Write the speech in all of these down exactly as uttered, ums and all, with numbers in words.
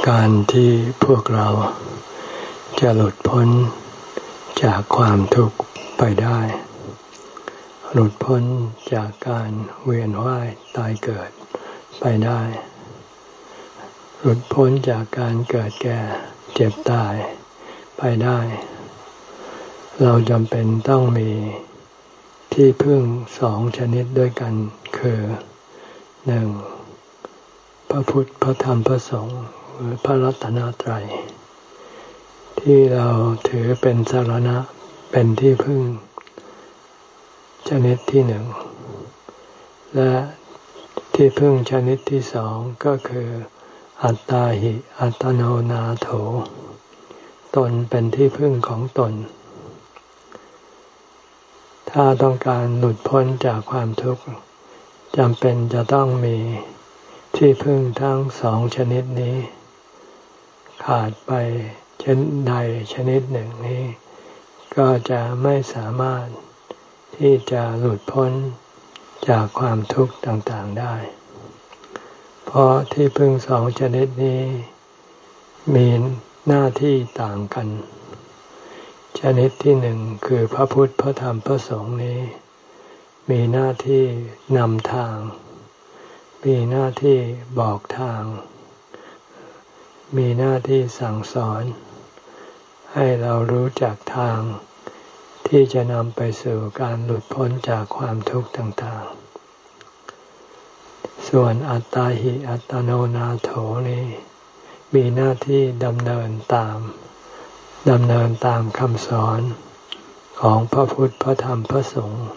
การที่พวกเราจะหลุดพ้นจากความทุกข์ไปได้หลุดพ้นจากการเวียนว่ายตายเกิดไปได้หลุดพ้นจากการเกิดแก่เจ็บตายไปได้เราจำเป็นต้องมีที่พึ่งสองชนิดด้วยกันคือหนึ่งพระพุทธพระธรรมพระสงฆ์หรือพระรัตนตรัยที่เราถือเป็นสรณะเป็นที่พึ่งชนิดที่หนึ่งและที่พึ่งชนิดที่สองก็คืออัตตาหิอัตโนนาโถตนเป็นที่พึ่งของตนถ้าต้องการหลุดพ้นจากความทุกข์จำเป็นจะต้องมีที่พึ่งทั้งสองชนิดนี้ขาดไปชนิดใดชนิดหนึ่งนี้ก็จะไม่สามารถที่จะหลุดพ้นจากความทุกข์ต่างๆได้เพราะที่พึ่งสองชนิดนี้มีหน้าที่ต่างกันชนิดที่หนึ่งคือพระพุทธพระธรรมพระสงฆ์นี้มีหน้าที่นำทางมีหน้าที่บอกทางมีหน้าที่สั่งสอนให้เรารู้จักทางที่จะนำไปสู่การหลุดพ้นจากความทุกข์ต่างๆส่วนอัตตาหิอัตโนนาโถนี้มีหน้าที่ดำเนินตามดำเนินตามคำสอนของพระพุทธพระธรรมพระสงฆ์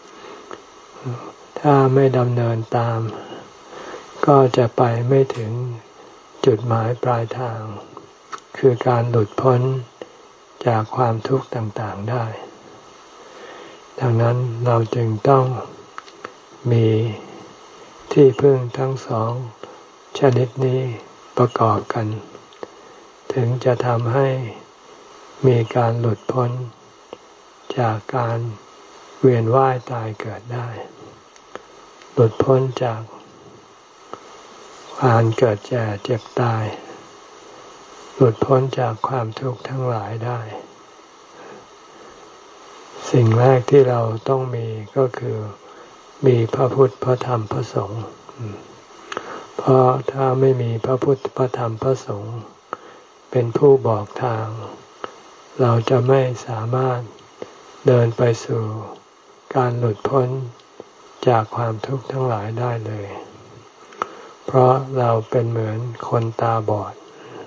ถ้าไม่ดำเนินตามก็จะไปไม่ถึงจุดหมายปลายทางคือการหลุดพ้นจากความทุกข์ต่างๆได้ดังนั้นเราจึงต้องมีที่พึ่งทั้งสองชนิดนี้ประกอบกันถึงจะทำให้มีการหลุดพ้นจากการเวียนว่ายตายเกิดได้หลุดพ้นจากการเกิดแก่เจ็บตายหลุดพ้นจากความทุกข์ทั้งหลายได้สิ่งแรกที่เราต้องมีก็คือมีพระพุทธพระธรรมพระสงฆ์เพราะถ้าไม่มีพระพุทธพระธรรมพระสงฆ์เป็นผู้บอกทางเราจะไม่สามารถเดินไปสู่การหลุดพ้นจากความทุกข์ทั้งหลายได้เลยเพราะเราเป็นเหมือนคนตาบอด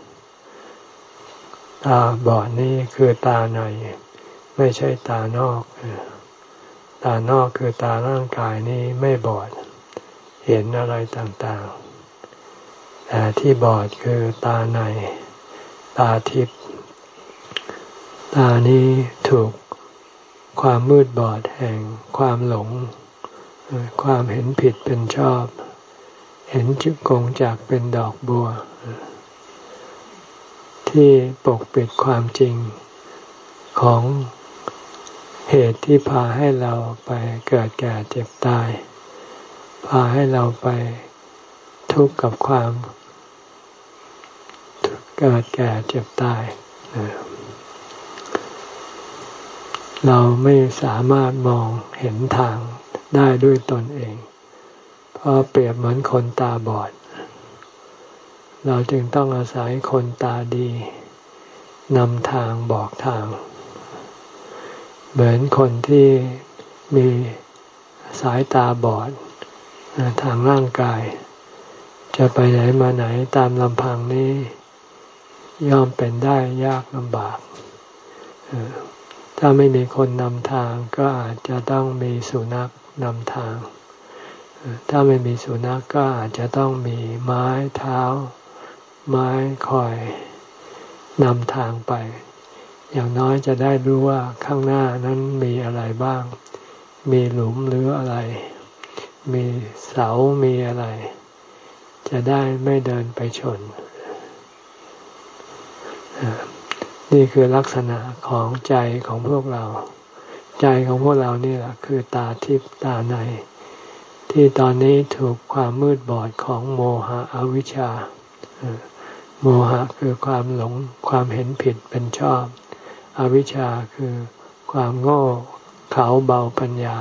ตาบอดนี่คือตาในไม่ใช่ตานอกตานอกคือตาร่างกายนี้ไม่บอดเห็นอะไรต่างๆแต่ที่บอดคือตาในตาทิพย์ตานี้ถูกความมืดบอดแห่งความหลงความเห็นผิดเป็นชอบเห็นจุกงจากเป็นดอกบัวที่ปกปิดความจริงของเหตุที่พาให้เราไปเกิดแก่เจ็บตายพาให้เราไปทุกข์กับความเกิดแก่เจ็บตายเราไม่สามารถมองเห็นทางได้ด้วยตนเองเพราะเปรียบเหมือนคนตาบอดเราจึงต้องอาศัยคนตาดีนำทางบอกทางเหมือนคนที่มีสายตาบอดทางร่างกายจะไปไหนมาไหนตามลำพังนี้ย่อมเป็นได้ยากลำบากถ้าไม่มีคนนำทางก็อาจจะต้องมีสุนัขนำทางถ้าไม่มีสุนัขก็อาจจะต้องมีไม้เท้าไม้คอยนำทางไปอย่างน้อยจะได้รู้ว่าข้างหน้านั้นมีอะไรบ้างมีหลุมหรืออะไรมีเสามีอะไรจะได้ไม่เดินไปชนนี่คือลักษณะของใจของพวกเราใจของพวกเรานี่แหละคือตาทิพย์ตาในที่ตอนนี้ถูกความมืดบอดของโมหะอวิชชาโมหะคือความหลงความเห็นผิดเป็นชอบอวิชชาคือความโง่เขลาเบาปัญญา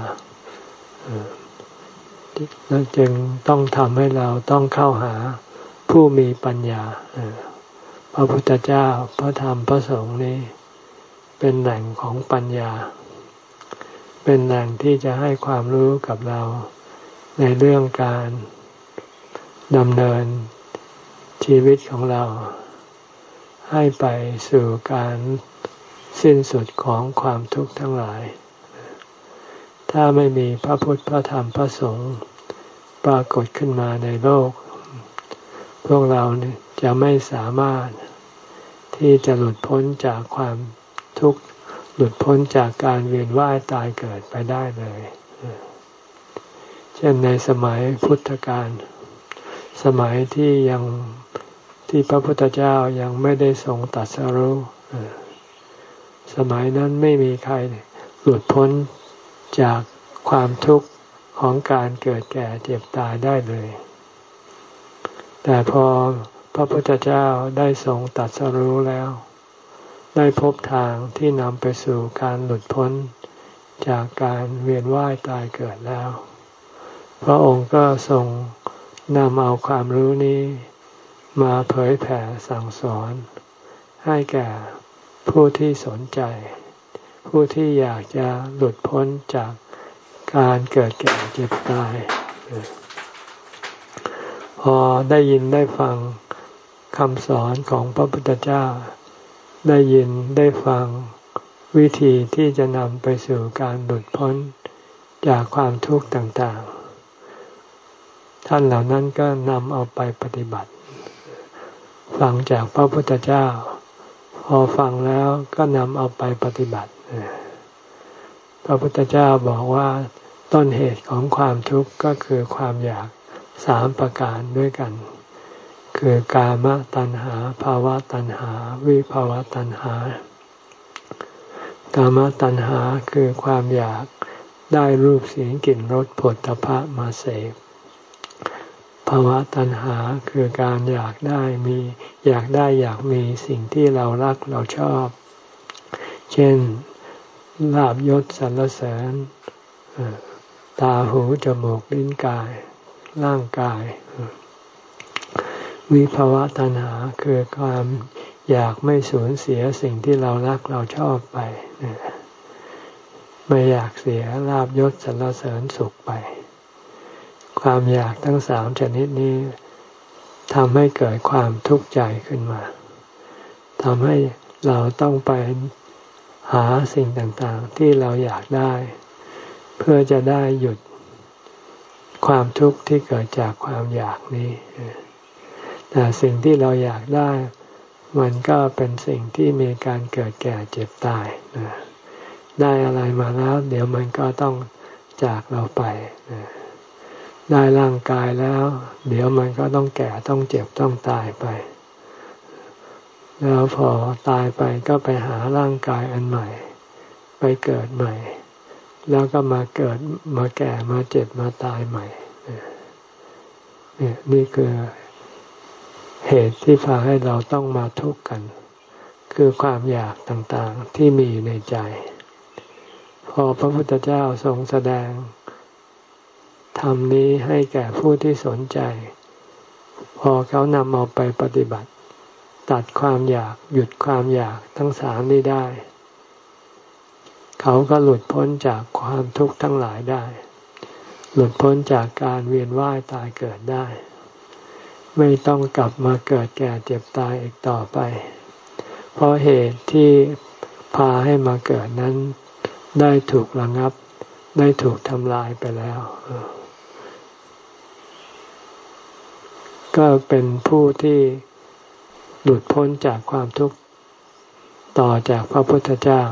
นั่นจึงต้องทำให้เราต้องเข้าหาผู้มีปัญญาพระพุทธเจ้าพระธรรมพระสงฆ์นี้เป็นแหล่งของปัญญาเป็นแหล่งที่จะให้ความรู้กับเราในเรื่องการดำเนินชีวิตของเราให้ไปสู่การสิ้นสุดของความทุกข์ทั้งหลายถ้าไม่มีพระพุทธพระธรรมพระสงฆ์ปรากฏขึ้นมาในโลกพวกเราจะไม่สามารถที่จะหลุดพ้นจากความทุกข์หลุดพ้นจากการเวียนว่ายตายเกิดไปได้เลยเช่นในสมัยพุทธกาลสมัยที่ยังที่พระพุทธเจ้ายังไม่ได้ทรงตรัสรู้สมัยนั้นไม่มีใครหลุดพ้นจากความทุกข์ของการเกิดแก่เจ็บตายได้เลยแต่พอพระพุทธเจ้าได้ทรงตรัสรู้แล้วได้พบทางที่นำไปสู่การหลุดพ้นจากการเวียนว่ายตายเกิดแล้วพระองค์ก็ทรงนำเอาความรู้นี้มาเผยแผ่สั่งสอนให้แก่ผู้ที่สนใจผู้ที่อยากจะหลุดพ้นจากการเกิดแก่เจ็บตายพอได้ยินได้ฟังคำสอนของพระพุทธเจ้าได้ยินได้ฟังวิธีที่จะนำไปสู่การหลุดพ้นจากความทุกข์ต่างๆท่านเหล่านั้นก็นำเอาไปปฏิบัติฟังจากพระพุทธเจ้าพอฟังแล้วก็นำเอาไปปฏิบัติพระพุทธเจ้าบอกว่าต้นเหตุของความทุกข์ก็คือความอยากสามประการด้วยกันคือกามตัณหาภาวะตัณหาวิภาวะตัณหากามตัณหาคือความอยากได้รูปเสียงกลิ่นรสผลตภะมาเสพภาวะตัณหาคือการอยากได้มีอยากได้อยากมีสิ่งที่เรารักเราชอบเช่นลาภยศสรรเสริญตาหูจมูกลิ้นกายร่างกายวิภาวะตัณหาคือความอยากไม่สูญเสียสิ่งที่เรารักเราชอบไปไม่อยากเสียลาภยศสรรเสริญสุขไปความอยากทั้งสามชนิดนี้ทำให้เกิดความทุกข์ใจขึ้นมาทำให้เราต้องไปหาสิ่งต่างๆที่เราอยากได้เพื่อจะได้หยุดความทุกข์ที่เกิดจากความอยากนี้แต่สิ่งที่เราอยากได้มันก็เป็นสิ่งที่มีการเกิดแก่เจ็บตายได้อะไรมาแล้วเดี๋ยวมันก็ต้องจากเราไปได้ร่างกายแล้วเดี๋ยวมันก็ต้องแก่ต้องเจ็บต้องตายไปแล้วพอตายไปก็ไปหาร่างกายอันใหม่ไปเกิดใหม่แล้วก็มาเกิดมาแก่มาเจ็บมาตายใหม่เนี่ยนี่คือเหตุที่พาให้เราต้องมาทุกข์กันคือความอยากต่างๆที่มีอยู่ในใจพอพระพุทธเจ้าทรงแสดงธรรมนี้ให้แก่ผู้ที่สนใจพอเขานำเอาไปปฏิบัติตัดความอยากหยุดความอยากทั้งสามนี้ได้เขาก็หลุดพ้นจากความทุกข์ทั้งหลายได้หลุดพ้นจากการเวียนว่ายตายเกิดได้ไม่ต้องกลับมาเกิดแก่เจ็บตายอีกต่อไปเพราะเหตุที่พาให้มาเกิดนั้นได้ถูกระงับได้ถูกทำลายไปแล้วก็เป็นผู้ที่หลุดพ้นจากความทุกข์ต่อจากพระพุทธเจ้า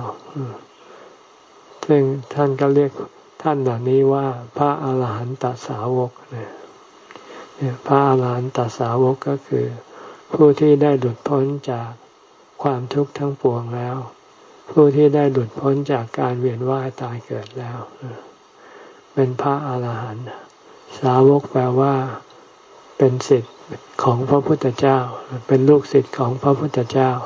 ซึ่งท่านก็เรียกท่านเหล่านี้ว่าพระอาหารหันตสาวกเนี่ยพระอาหารหันตสาวกก็คือผู้ที่ได้หลุดพ้นจากความทุกข์ทั้งปวงแล้วผู้ที่ได้หลุดพ้นจากการเวียนว่ายตายเกิดแล้วเป็นพระอาหารหันต์สาวกแปลว่าเป็นศิษย์ของพระพุทธเจ้าเป็นลูกศิษย์ของพระพุทธเจ้า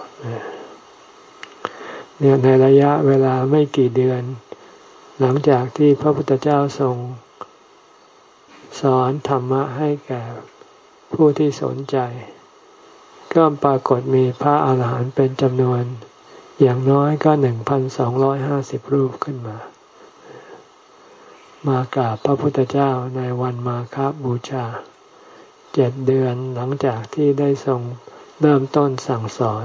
เนี่ยในระยะเวลาไม่กี่เดือนหลังจากที่พระพุทธเจ้าทรงสอนธรรมะให้แก่ผู้ที่สนใจก็ปรากฏมีพระอาหารหันต์เป็นจำนวนอย่างน้อยก็หนึ่งพันสองร้อยห้าสิบรูปขึ้นมามากราบพระพุทธเจ้าในวันมาฆบูชาเจ็ดเดือนหลังจากที่ได้ทรงเริ่มต้นสั่งสอน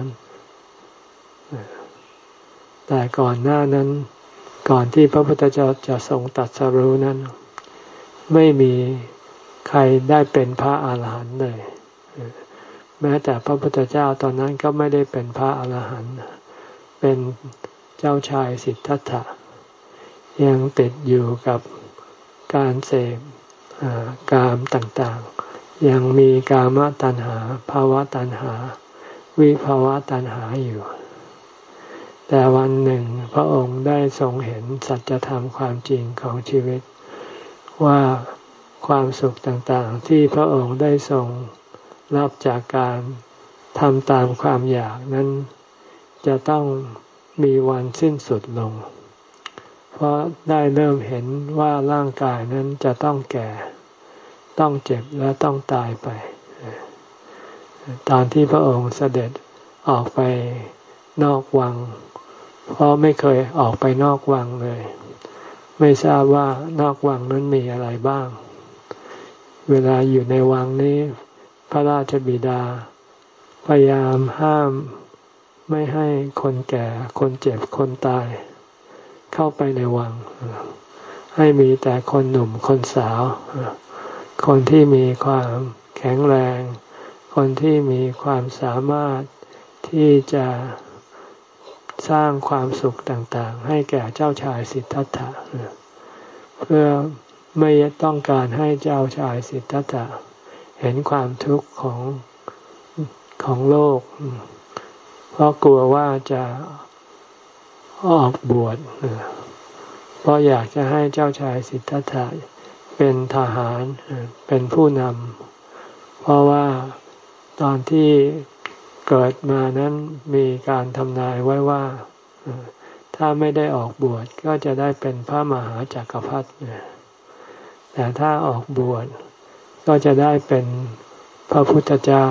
แต่ก่อนหน้านั้นก่อนที่พระพุทธเจ้าจะทรงตรัสรู้นั้นไม่มีใครได้เป็นพระอาหารหันต์เลยแม้แต่พระพุทธเจ้าตอนนั้นก็ไม่ได้เป็นพระอาหารหันต์เป็นเจ้าชายสิทธัตถะยังติดอยู่กับการเสพกามต่างๆยังมีกามตัณหาภาวะตัณหาวิภาวะตัณหาอยู่แต่วันหนึ่งพระองค์ได้ทรงเห็นสัจธรรมความจริงของชีวิตว่าความสุขต่างๆที่พระองค์ได้ทรงรับจากการทำตามความอยากนั้นจะต้องมีวันสิ้นสุดลงเพราะได้เริ่มเห็นว่าร่างกายนั้นจะต้องแก่ต้องเจ็บและต้องตายไปตอนที่พระองค์เสด็จออกไปนอกวังเพราะไม่เคยออกไปนอกวังเลยไม่ทราบว่านอกวังนั้นมีอะไรบ้างเวลาอยู่ในวังนี้พระราชบิดาพยายามห้ามไม่ให้คนแก่คนเจ็บคนตายเข้าไปในวังให้มีแต่คนหนุ่มคนสาวคนที่มีความแข็งแรงคนที่มีความสามารถที่จะสร้างความสุขต่างๆให้แก่เจ้าชายสิทธัตถะเพื่อไม่ต้องการให้เจ้าชายสิทธัตถะเห็นความทุกข์ของของโลกเพราะกลัวว่าจะออกบวชเพราะอยากจะให้เจ้าชายสิทธัตถะเป็นทหารเป็นผู้นำเพราะว่าตอนที่เกิดมานั้นมีการทำนายไว้ว่าถ้าไม่ได้ออกบวชก็จะได้เป็นพระมหาจักรพรรดิแต่ถ้าออกบวชก็จะได้เป็นพระพุทธเจ้า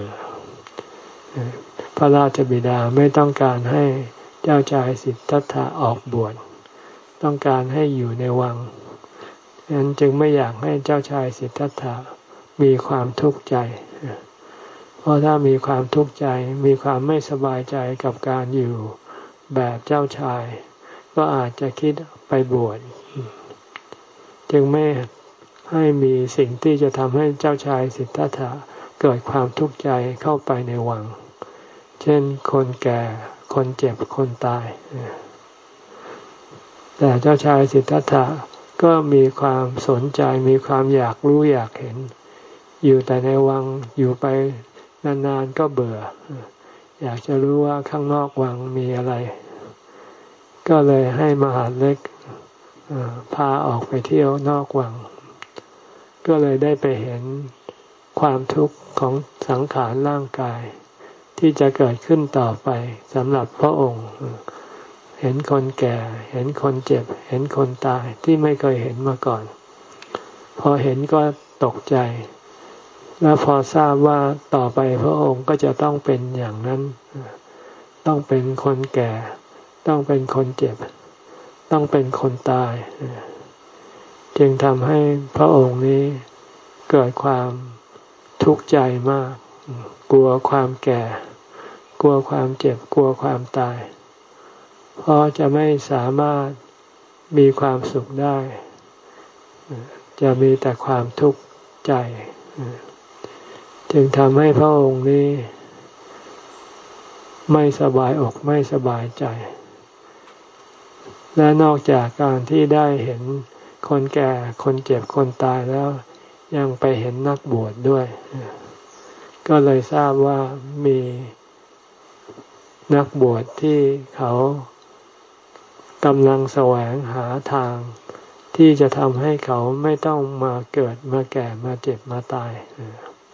พระราชบิดาไม่ต้องการให้เจ้าชายสิทธัตถะออกบวชต้องการให้อยู่ในวังฉะนั้นจึงไม่อยากให้เจ้าชายสิทธัตถะมีความทุกข์ใจเพราะถ้ามีความทุกข์ใจมีความไม่สบายใจกับการอยู่แบบเจ้าชายก็อาจจะคิดไปบวชจึงไม่ให้มีสิ่งที่จะทำให้เจ้าชายสิทธัตถะเกิดความทุกข์ใจเข้าไปในวังเช่นคนแก่คนเจ็บคนตายแต่เจ้าชายสิทธัตถะก็มีความสนใจมีความอยากรู้อยากเห็นอยู่แต่ในวังอยู่ไปนานๆก็เบื่ออยากจะรู้ว่าข้างนอกวังมีอะไรก็เลยให้มหาดเล็กพาออกไปเที่ยวนอกวังก็เลยได้ไปเห็นความทุกข์ของสังขารร่างกายที่จะเกิดขึ้นต่อไปสำหรับพระองค์เห็นคนแก่เห็นคนเจ็บเห็นคนตายที่ไม่เคยเห็นมาก่อนพอเห็นก็ตกใจแล้วพอทราบว่าต่อไปพระองค์ก็จะต้องเป็นอย่างนั้นต้องเป็นคนแก่ต้องเป็นคนเจ็บต้องเป็นคนตายจึงทำให้พระองค์นี้เกิดความทุกข์ใจมากกลัวความแก่กลัวความเจ็บกลัวความตายเพราะจะไม่สามารถมีความสุขได้จะมีแต่ความทุกข์ใจจึงทำให้พระองค์นี้ไม่สบายอกไม่สบายใจและนอกจากการที่ได้เห็นคนแก่คนเจ็บคนตายแล้วยังไปเห็นนักบวชดด้วยก็เลยทราบว่ามีนักบวชที่เขากำลังแสวงหาทางที่จะทำให้เขาไม่ต้องมาเกิดมาแก่มาเจ็บมาตาย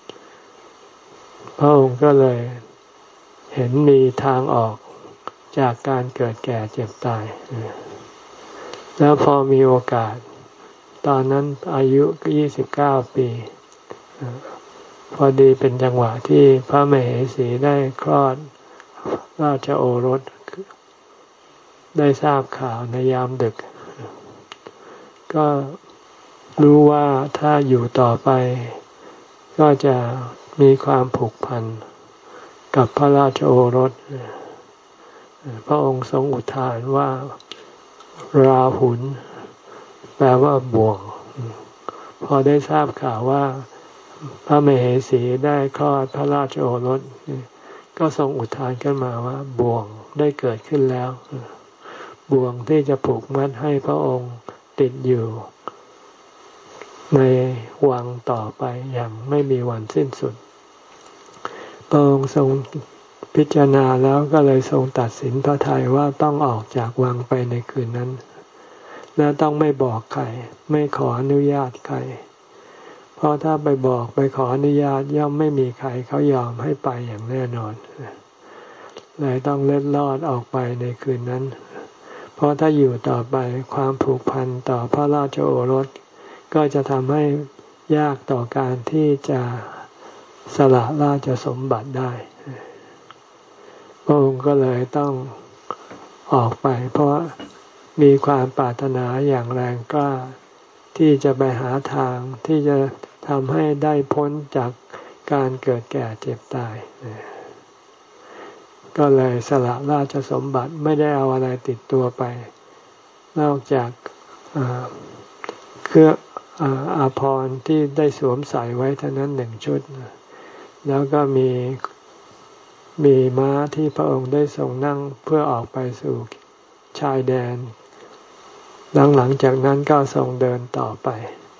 พระองค์ก็เลยเห็นมีทางออกจากการเกิดแก่เจ็บตายแล้วพอมีโอกาสตอนนั้นอายุก็ยี่สิบเก้าปีพอดีเป็นจังหวะที่พระมเหสีได้คลอดราชโอรสได้ทราบข่าวในยามดึกก็รู้ว่าถ้าอยู่ต่อไปก็จะมีความผูกพันกับพระราชโอรสพระองค์ทรงอุทานว่าราหุลแปลว่าบ่วงพอได้ทราบข่าวว่าพระมเหสีได้คลอดพระราชโอรสก็ทรงอุทานขึ้นมาว่าบ่วงได้เกิดขึ้นแล้วบ่วงที่จะผูกมัดให้พระองค์ติดอยู่ในวังต่อไปอย่างไม่มีวันสิ้นสุดพระองค์ทรงพิจารณาแล้วก็เลยทรงตัดสินพระทัยว่าต้องออกจากวังไปในคืนนั้นและต้องไม่บอกใครไม่ขออนุญาตใครเพราะถ้าไปบอกไปขออนุญาตย่อมไม่มีใครเขายอมให้ไปอย่างแน่นอนเลยต้องเล็ดลอดออกไปในคืนนั้นเพราะถ้าอยู่ต่อไปความผูกพันต่อพระราชโอรสก็จะทำให้ยากต่อการที่จะสละราชสมบัติได้พระองค์ก็เลยต้องออกไปเพราะมีความปรารถนาอย่างแรงกล้าที่จะไปหาทางที่จะทำให้ได้พ้นจากการเกิดแก่เจ็บตายก็เลยสละราชสมบัติไม่ได้เอาอะไรติดตัวไปนอกจากเครื่องอาภรณ์ที่ได้สวมใส่ไว้เท่านั้นหนึ่งชุดแล้วก็มีมีม้าที่พระองค์ได้ทรงนั่งเพื่อออกไปสู่ชายแดนหลังหลังจากนั้นก็ทรงเดินต่อไป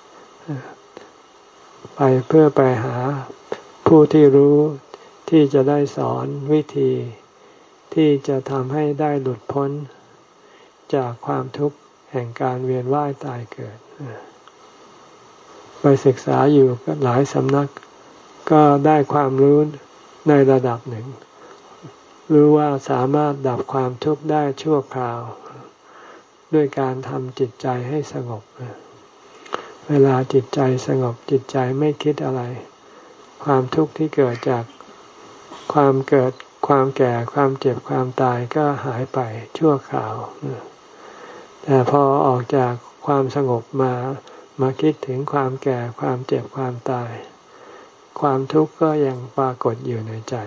ไปเพื่อไปหาผู้ที่รู้ที่จะได้สอนวิธีที่จะทำให้ได้หลุดพ้นจากความทุกข์แห่งการเวียนว่ายตายเกิดไปศึกษาอยู่หลายสำนักก็ได้ความรู้ในระดับหนึ่งรู้ว่าสามารถดับความทุกข์ได้ชั่วคราวด้วยการทำจิตใจให้สงบเวลาจิตใจสงบจิตใจไม่คิดอะไรความทุกข์ที่เกิดจากความเกิดความแก่ความเจ็บความตายก็หายไปชั่วคราวแต่พอออกจากความสงบมามาคิดถึงความแก่ความเจ็บความตายความทุกข์ก็ยังปรากฏอยู่ในใจ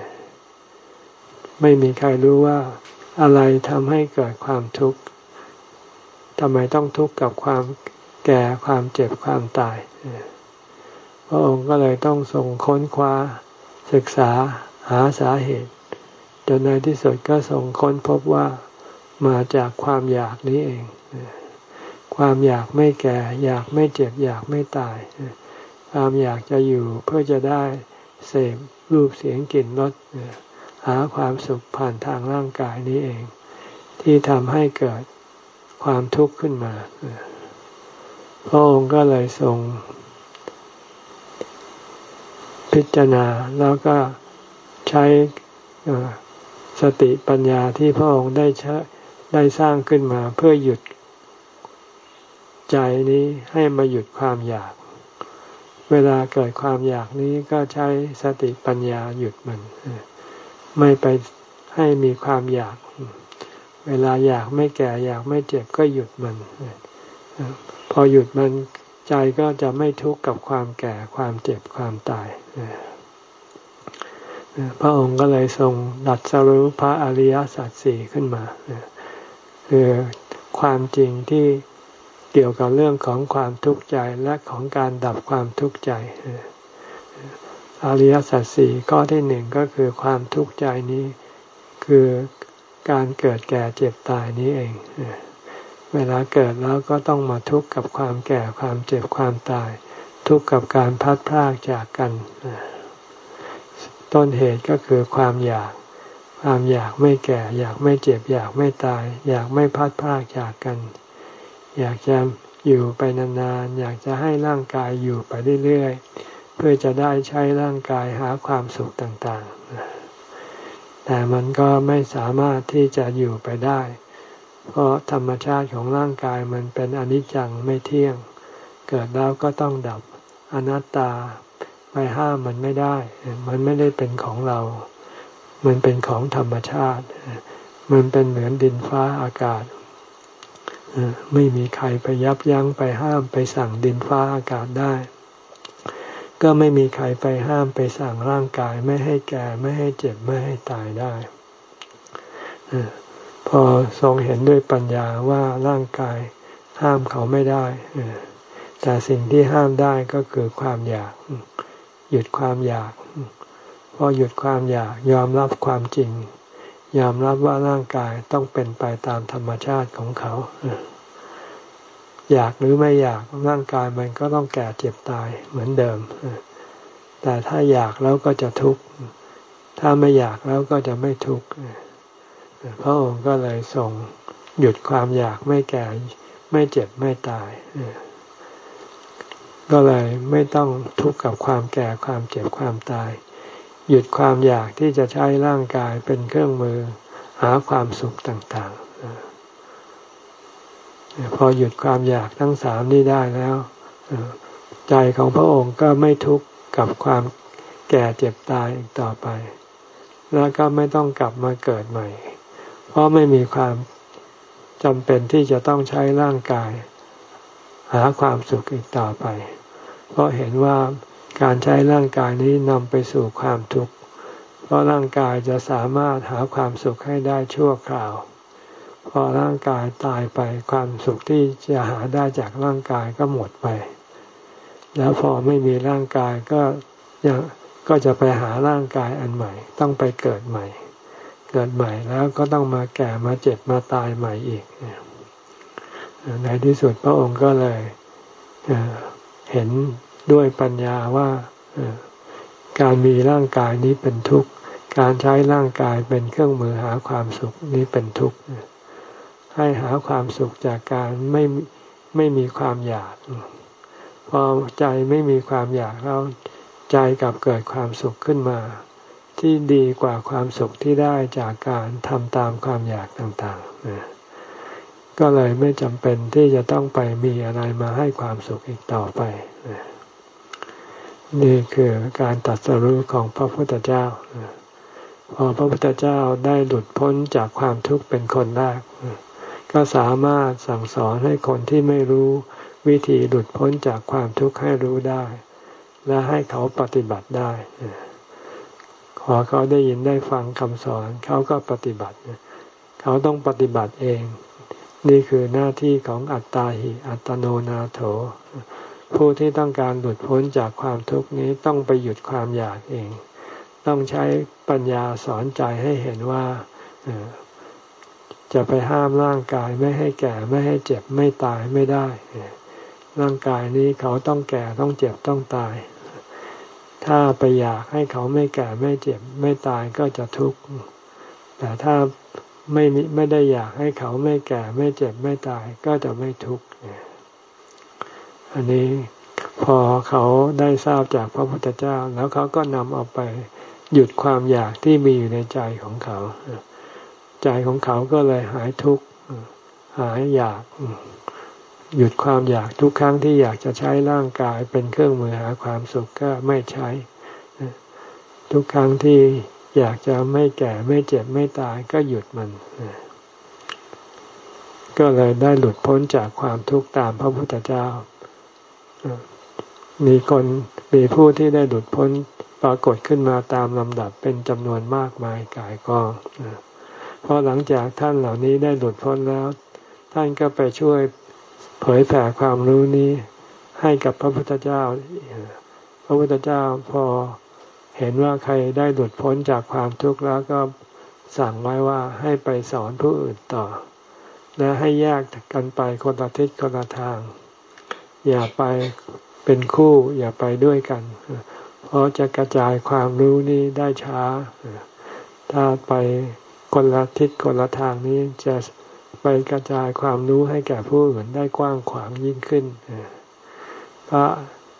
ไม่มีใครรู้ว่าอะไรทำให้เกิดความทุกข์ทำไมต้องทุกข์กับความแก่ความเจ็บความตายพระองค์ก็เลยต้องทรงค้นคว้าศึกษาหาสาเหตุจนในที่สุดก็ทรงค้นพบว่ามาจากความอยากนี้เองความอยากไม่แก่อยากไม่เจ็บอยากไม่ตายความอยากจะอยู่เพื่อจะได้เสพรูปเสียงกลิ่นรสหาความสุขผ่านทางร่างกายนี้เองที่ทำให้เกิดความทุกข์ขึ้นมาพระองค์ก็เลยทรงพิจารณาแล้วก็ใช้สติปัญญาที่พระองค์ได้ใช้ได้สร้างขึ้นมาเพื่อหยุดใจนี้ให้มาหยุดความอยากเวลาเกิดความอยากนี้ก็ใช้สติปัญญาหยุดมันไม่ไปให้มีความอยากเวลาอยากไม่แก่อยากไม่เจ็บก็หยุดมันพอหยุดมันใจก็จะไม่ทุกข์กับความแก่ความเจ็บความตายพระองค์ก็เลยทรงตรัสรู้พระอริยสัจสี่ขึ้นมาคือความจริงที่เกี่ยวกับเรื่องของความทุกข์ใจและของการดับความทุกข์ใจอริยสัจสี่ข้อที่หนึ่งก็คือความทุกข์ใจนี้คือการเกิดแก่เจ็บตายนี้เองเวลาเกิดแล้วก็ต้องมาทุกข์กับความแก่ความเจ็บความตายทุกข์กับการพลัดพรากจากกันต้นเหตุก็คือความอยากความอยากไม่แก่อยากไม่เจ็บอยากไม่ตายอยากไม่พลัดพรากจากกันอยากจะอยู่ไปนานๆอยากจะให้ร่างกายอยู่ไปเรื่อยๆเพื่อจะได้ใช้ร่างกายหาความสุขต่างๆแต่มันก็ไม่สามารถที่จะอยู่ไปได้เพราะธรรมชาติของร่างกายมันเป็นอนิจจังไม่เที่ยงเกิดแล้วก็ต้องดับอนัตตาไปห้ามมันไม่ได้มันไม่ได้เป็นของเรามันเป็นของธรรมชาติมันเป็นเหมือนดินฟ้าอากาศไม่มีใครไปยับยั้งไปห้ามไปสั่งดินฟ้าอากาศได้ก็ไม่มีใครไปห้ามไปสั่งร่างกายไม่ให้แก่ไม่ให้เจ็บไม่ให้ตายได้พอทรงเห็นด้วยปัญญาว่าร่างกายห้ามเขาไม่ได้แต่สิ่งที่ห้ามได้ก็คือความอยากหยุดความอยากพอหยุดความอยากยอมรับความจริงยอมรับว่าร่างกายต้องเป็นไปตามธรรมชาติของเขาอยากหรือไม่อยากร่างกายมันก็ต้องแก่เจ็บตายเหมือนเดิมแต่ถ้าอยากแล้วก็จะทุกข์ถ้าไม่อยากแล้วก็จะไม่ทุกข์พระองค์ก็เลยทรงหยุดความอยากไม่แก่ไม่เจ็บไม่ตายก็เลยไม่ต้องทุกข์กับความแก่ความเจ็บความตายหยุดความอยากที่จะใช้ร่างกายเป็นเครื่องมือหาความสุขต่างๆพอหยุดความอยากทั้งสามนี้ได้แล้วใจของพระองค์ก็ไม่ทุกข์กับความแก่เจ็บตายอีกต่อไปแล้วก็ไม่ต้องกลับมาเกิดใหม่เพราะไม่มีความจำเป็นที่จะต้องใช้ร่างกายหาความสุขอีกต่อไปเพราะเห็นว่าการใช้ร่างกายนี้นำไปสู่ความทุกข์เพราะร่างกายจะสามารถหาความสุขให้ได้ชั่วคราวพอร่างกายตายไปความสุขที่จะหาได้จากร่างกายก็หมดไปแล้วพอไม่มีร่างกายก็ยังก็จะไปหาร่างกายอันใหม่ต้องไปเกิดใหม่เกิดใหม่แล้วก็ต้องมาแก่มาเจ็บมาตายใหม่อีกในที่สุดพระองค์ก็เลยเห็นด้วยปัญญาว่าการมีร่างกายนี้เป็นทุกข์การใช้ร่างกายเป็นเครื่องมือหาความสุขนี้เป็นทุกข์ให้หาความสุขจากการไม่ไม่มีความอยากพอใจไม่มีความอยากแล้วใจกลับเกิดความสุขขึ้นมาที่ดีกว่าความสุขที่ได้จากการทำตามความอยากต่างๆก็เลยไม่จำเป็นที่จะต้องไปมีอะไรมาให้ความสุขอีกต่อไปนี่คือการตรัสรู้ของพระพุทธเจ้าพอพระพุทธเจ้าได้หลุดพ้นจากความทุกข์เป็นคนแรกก็สามารถสั่งสอนให้คนที่ไม่รู้วิธีหลุดพ้นจากความทุกข์ให้รู้ได้และให้เขาปฏิบัติได้พอเขาได้ยินได้ฟังคำสอนเขาก็ปฏิบัติเขาต้องปฏิบัติเองนี่คือหน้าที่ของอัตตาหิอัตโนนาโถผู้ที่ต้องการหลุดพ้นจากความทุกข์นี้ต้องไปหยุดความอยากเองต้องใช้ปัญญาสอนใจให้เห็นว่าจะไปห้ามร่างกายไม่ให้แก่ไม่ให้เจ็บไม่ตายไม่ได้ร่างกายนี้เขาต้องแก่ต้องเจ็บต้องตายถ้าไปอยากให้เขาไม่แก่ไม่เจ็บไม่ตายก็จะทุกข์แต่ถ้าไม่ไม่ได้อยากให้เขาไม่แก่ไม่เจ็บไม่ตายก็จะไม่ทุกข์อันนี้พอเขาได้ทราบจากพระพุทธเจ้าแล้วเขาก็นำเอาไปหยุดความอยากที่มีอยู่ในใจของเขาใจของเขาก็เลยหายทุกข์หายอยากหยุดความอยากทุกครั้งที่อยากจะใช้ร่างกายเป็นเครื่องมือหาความสุขก็ไม่ใช้ทุกครั้งที่อยากจะไม่แก่ไม่เจ็บไม่ตายก็หยุดมันก็เลยได้หลุดพ้นจากความทุกข์ตามพระพุทธเจ้ามีคนมีผู้ที่ได้หลุดพ้นปรากฏขึ้นมาตามลำดับเป็นจำนวนมากมายก่ายกองเพราะหลังจากท่านเหล่านี้ได้หลุดพ้นแล้วท่านก็ไปช่วยเผยแผ่ความรู้นี้ให้กับพระพุทธเจ้าพระพุทธเจ้าพอเห็นว่าใครได้หลุดพ้นจากความทุกข์แล้วก็สั่งไว้ว่าให้ไปสอนผู้อื่นต่อและให้แยกกันไปคนละทิศคนละทางอย่าไปเป็นคู่อย่าไปด้วยกันเพราะจะกระจายความรู้นี้ได้ช้าถ้าไปคนละทิศคนละทางนี้จะไปกระจายความรู้ให้แก่ผู้อื่นได้กว้างขวางยิ่งขึ้นพระ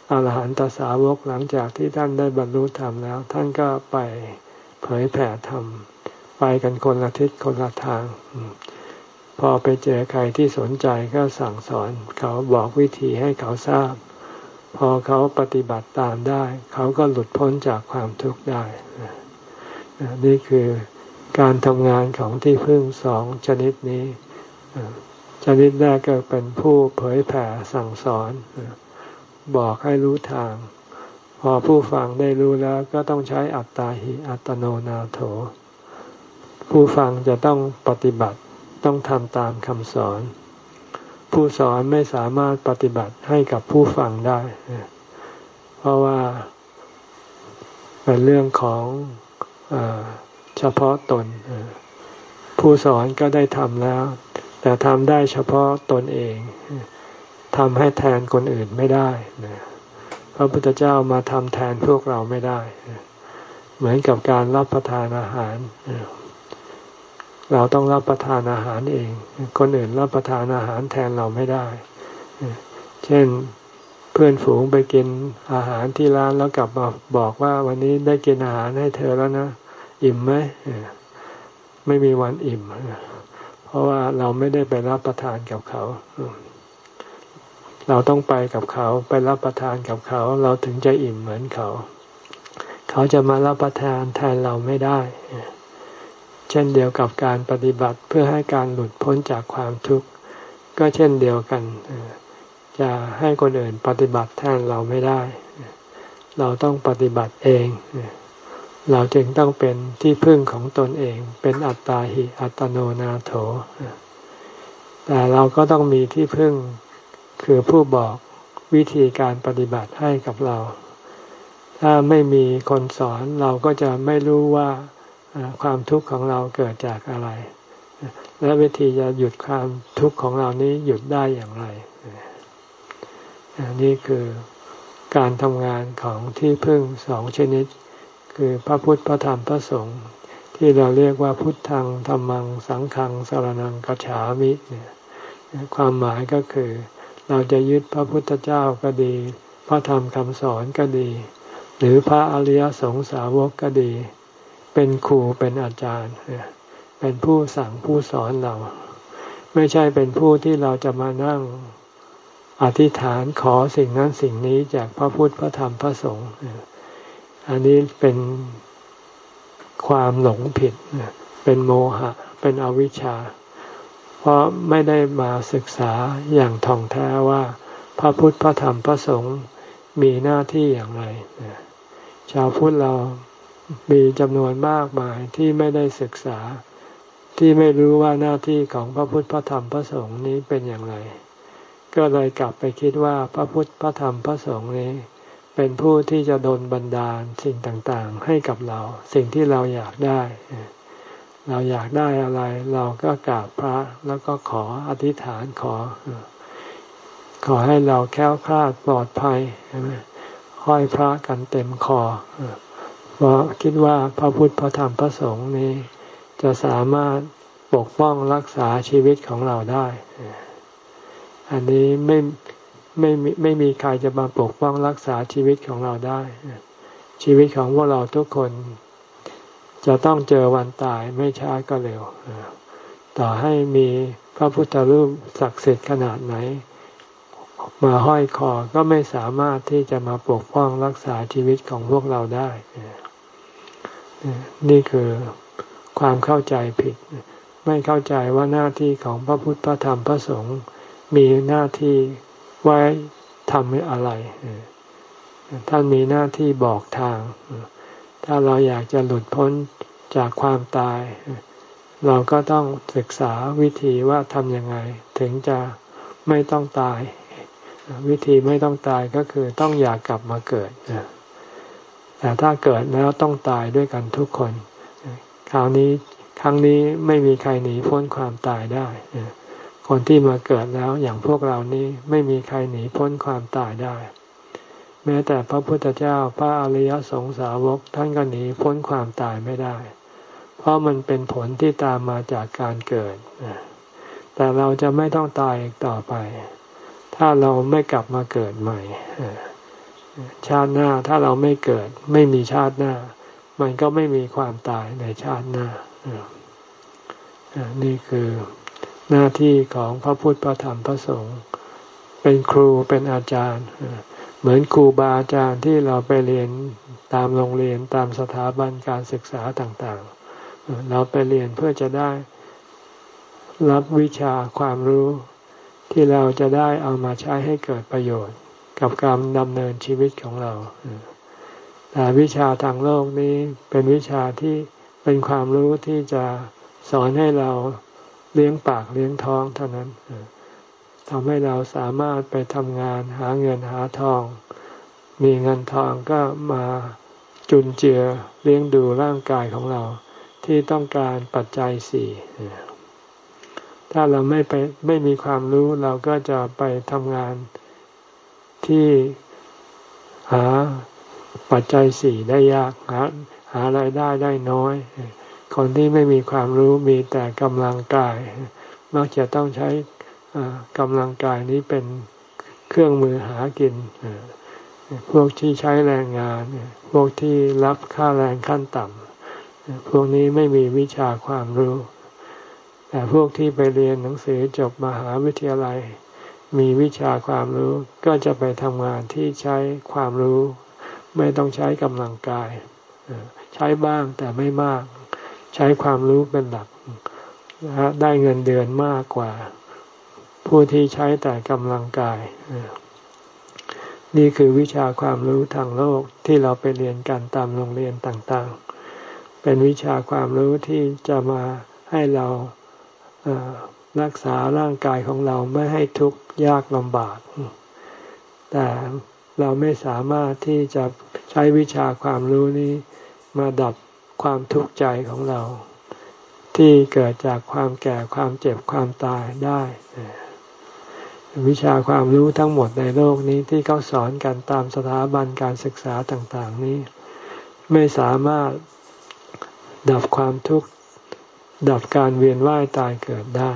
อรหันตสาวกหลังจากที่ท่านได้บรรลุธรรมแล้วท่านก็ไปเผยแผ่ธรรมไปกันคนละทิศคนละทางพอไปเจอใครที่สนใจก็สั่งสอนเขาบอกวิธีให้เขาทราบพอเขาปฏิบัติตามได้เขาก็หลุดพ้นจากความทุกข์ได้นี่คือการทำงานของที่พึ่งสองชนิดนี้ชนิดแรกก็เป็นผู้เผยแผ่สั่งสอนบอกให้รู้ทางพอผู้ฟังได้รู้แล้วก็ต้องใช้อัตตาหิอัตโนนาโถผู้ฟังจะต้องปฏิบัติต้องทำตามคำสอนผู้สอนไม่สามารถปฏิบัติให้กับผู้ฟังได้เพราะว่าเป็นเรื่องของเอ่อเฉพาะตนผู้สอนก็ได้ทำแล้วแต่ทำได้เฉพาะตนเองทำให้แทนคนอื่นไม่ได้พระพุทธเจ้ามาทำแทนพวกเราไม่ได้เหมือนกับการรับประทานอาหารเราต้องรับประทานอาหารเองคนอื่นรับประทานอาหารแทนเราไม่ได้เช่นเพื่อนฝูงไปกินอาหารที่ร้านแล้วกลับมาบอกว่าวันนี้ได้กินอาหารให้เธอแล้วนะอิ่มไหมไม่มีวันอิ่มเพราะว่าเราไม่ได้ไปรับประทานกับเขาเราต้องไปกับเขาไปรับประทานกับเขาเราถึงจะอิ่มเหมือนเขาเขาจะมารับประทานแทนเราไม่ได้เช่นเดียวกับการปฏิบัติเพื่อให้การหลุดพ้นจากความทุกข์ก็เช่นเดียวกันจะให้คนอื่นปฏิบัติแทนเราไม่ได้เราต้องปฏิบัติเองเราจึงต้องเป็นที่พึ่งของตนเองเป็นอัตตาหิอัตโนนาโถแต่เราก็ต้องมีที่พึ่งคือผู้บอกวิธีการปฏิบัติให้กับเราถ้าไม่มีคนสอนเราก็จะไม่รู้ว่าความทุกข์ของเราเกิดจากอะไรและวิธีจะหยุดความทุกข์ของเรานี้หยุดได้อย่างไรนี่คือการทำงานของที่พึ่งสองชนิดคือพระพุทธพระธรรมพระสงฆ์ที่เราเรียกว่าพุทธังธัมมังสังฆังสรณังคัจฉามิเนี่ยความหมายก็คือเราจะยึดพระพุทธเจ้าก็ดีพระธรรมคำสอนก็ดีหรือพระอริยสงสาวกก็ดีเป็นครูเป็นอาจารย์เป็นผู้สั่งผู้สอนเราไม่ใช่เป็นผู้ที่เราจะมานั่งอธิษฐานขอสิ่งนั้นสิ่งนี้จากพระพุทธพระธรรมพระสงฆ์อันนี้เป็นความหลงผิดเป็นโมหะเป็นอวิชชาเพราะไม่ได้มาศึกษาอย่างท่องแท้ว่าพระพุทธพระธรรมพระสงฆ์มีหน้าที่อย่างไรชาวพุทธเรามีจำนวนมากมายที่ไม่ได้ศึกษาที่ไม่รู้ว่าหน้าที่ของพระพุทธพระธรรมพระสงฆ์นี้เป็นอย่างไรก็เลยกลับไปคิดว่าพระพุทธพระธรรมพระสงฆ์นี้เป็นผู้ที่จะดลบันดาลสิ่งต่างๆให้กับเราสิ่งที่เราอยากได้เราอยากได้อะไรเราก็กราบพระแล้วก็ขออธิษฐานขอขอให้เราแคล้วคลาดปลอดภัยใช่ไหมห้อยพระกันเต็มคอเพราะคิดว่าพระพุทธพระธรรมพระสงฆ์นี้จะสามารถปกป้องรักษาชีวิตของเราได้อันนี้ไม่ไม่ไม่ไม่มีใครจะมาปกป้องรักษาชีวิตของเราได้ชีวิตของพวกเราทุกคนจะต้องเจอวันตายไม่ช้าก็เร็วต่อให้มีพระพุทธรูปศักดิ์สิทธิ์ขนาดไหนมาห้อยคอก็ไม่สามารถที่จะมาปกป้องรักษาชีวิตของพวกเราได้นี่คือความเข้าใจผิดไม่เข้าใจว่าหน้าที่ของพระพุทธพระธรรมพระสงฆ์มีหน้าที่ไว้ทำอะไรท่านมีหน้าที่บอกทางถ้าเราอยากจะหลุดพ้นจากความตายเราก็ต้องศึกษาวิธีว่าทำยังไงถึงจะไม่ต้องตายวิธีไม่ต้องตายก็คือต้องอยากกลับมาเกิดแต่ถ้าเกิดแล้วต้องตายด้วยกันทุกคนคราวนี้ครั้งนี้ไม่มีใครหนีพ้นความตายได้คนที่มาเกิดแล้วอย่างพวกเรานี้ไม่มีใครหนีพ้นความตายได้แม้แต่พระพุทธเจ้าพระอริยสงสาวกท่านก็หนีพ้นความตายไม่ได้เพราะมันเป็นผลที่ตามมาจากการเกิดแต่เราจะไม่ต้องตายอีกต่อไปถ้าเราไม่กลับมาเกิดใหม่ชาติหน้าถ้าเราไม่เกิดไม่มีชาติหน้ามันก็ไม่มีความตายในชาติหน้านี่คือหน้าที่ของพระพุทธพระธรรมพระสงฆ์เป็นครูเป็นอาจารย์เหมือนครูบาอาจารย์ที่เราไปเรียนตามโรงเรียนตามสถาบันการศึกษาต่างๆเราไปเรียนเพื่อจะได้รับวิชาความรู้ที่เราจะได้เอามาใช้ให้เกิดประโยชน์กับการดำเนินชีวิตของเราแต่วิชาทางโลกนี้เป็นวิชาที่เป็นความรู้ที่จะสอนให้เราเลี้ยงปากเลี้ยงท้องเท่านั้นทำให้เราสามารถไปทำงานหาเงินหาทองมีเงินทองก็มาจุนเจือเลี้ยงดูร่างกายของเราที่ต้องการปัจจัยสี่ถ้าเราไม่ไปไม่มีความรู้เราก็จะไปทำงานที่หาปัจจัยสี่ได้ยากหาหารายได้ได้น้อยคนที่ไม่มีความรู้มีแต่กำลังกายมักจะต้องใช้กำลังกายนี้เป็นเครื่องมือหากินพวกที่ใช้แรงงานพวกที่รับค่าแรงขั้นต่ำพวกนี้ไม่มีวิชาความรู้แต่พวกที่ไปเรียนหนังสือจบมหาวิทยาลัยมีวิชาความรู้ก็จะไปทำงานที่ใช้ความรู้ไม่ต้องใช้กำลังกายใช้บ้างแต่ไม่มากใช้ความรู้เป็นหลักได้เงินเดือนมากกว่าผู้ที่ใช้แต่กำลังกายนี่คือวิชาความรู้ทางโลกที่เราไปเรียนกันตามโรงเรียนต่างๆเป็นวิชาความรู้ที่จะมาให้เรารักษาร่างกายของเราไม่ให้ทุกข์ยากลำบากแต่เราไม่สามารถที่จะใช้วิชาความรู้นี้มาดับความทุกข์ใจของเราที่เกิดจากความแก่ความเจ็บความตายได้วิชาความรู้ทั้งหมดในโลกนี้ที่เขาสอนกันตามสถาบันการศึกษาต่างๆนี้ไม่สามารถดับความทุกข์ดับการเวียนว่ายตายเกิดได้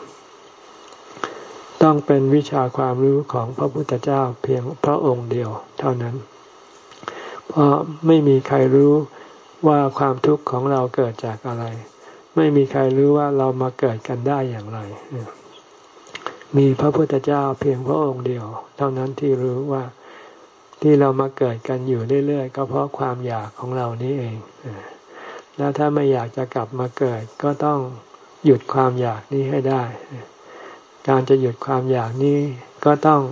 ต้องเป็นวิชาความรู้ของพระพุทธเจ้าเพียงพระองค์เดียวเท่านั้นเพราะไม่มีใครรู้ว่าความทุกข์ของเราเกิดจากอะไรไม่มีใครรู้ว่าเรามาเกิดกันได้อย่างไรมีพระพุทธเจ้าเพียงพระองค์เดียวเท่านั้นที่รู้ว่าที่เรามาเกิดกันอยู่เรื่อยๆก็เพราะความอยากของเรานี่เองแล้วถ้าไม่อยากจะกลับมาเกิดก็ต้องหยุดความอยากนี้ให้ได้การจะหยุดความอยากนี้ก็ต้อง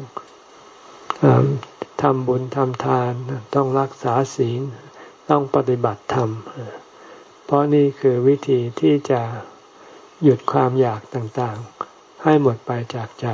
ทำบุญทำทานต้องรักษาศีลต้องปฏิบัติธรรมเพราะนี่คือวิธีที่จะหยุดความอยากต่างๆให้หมดไปจากใจ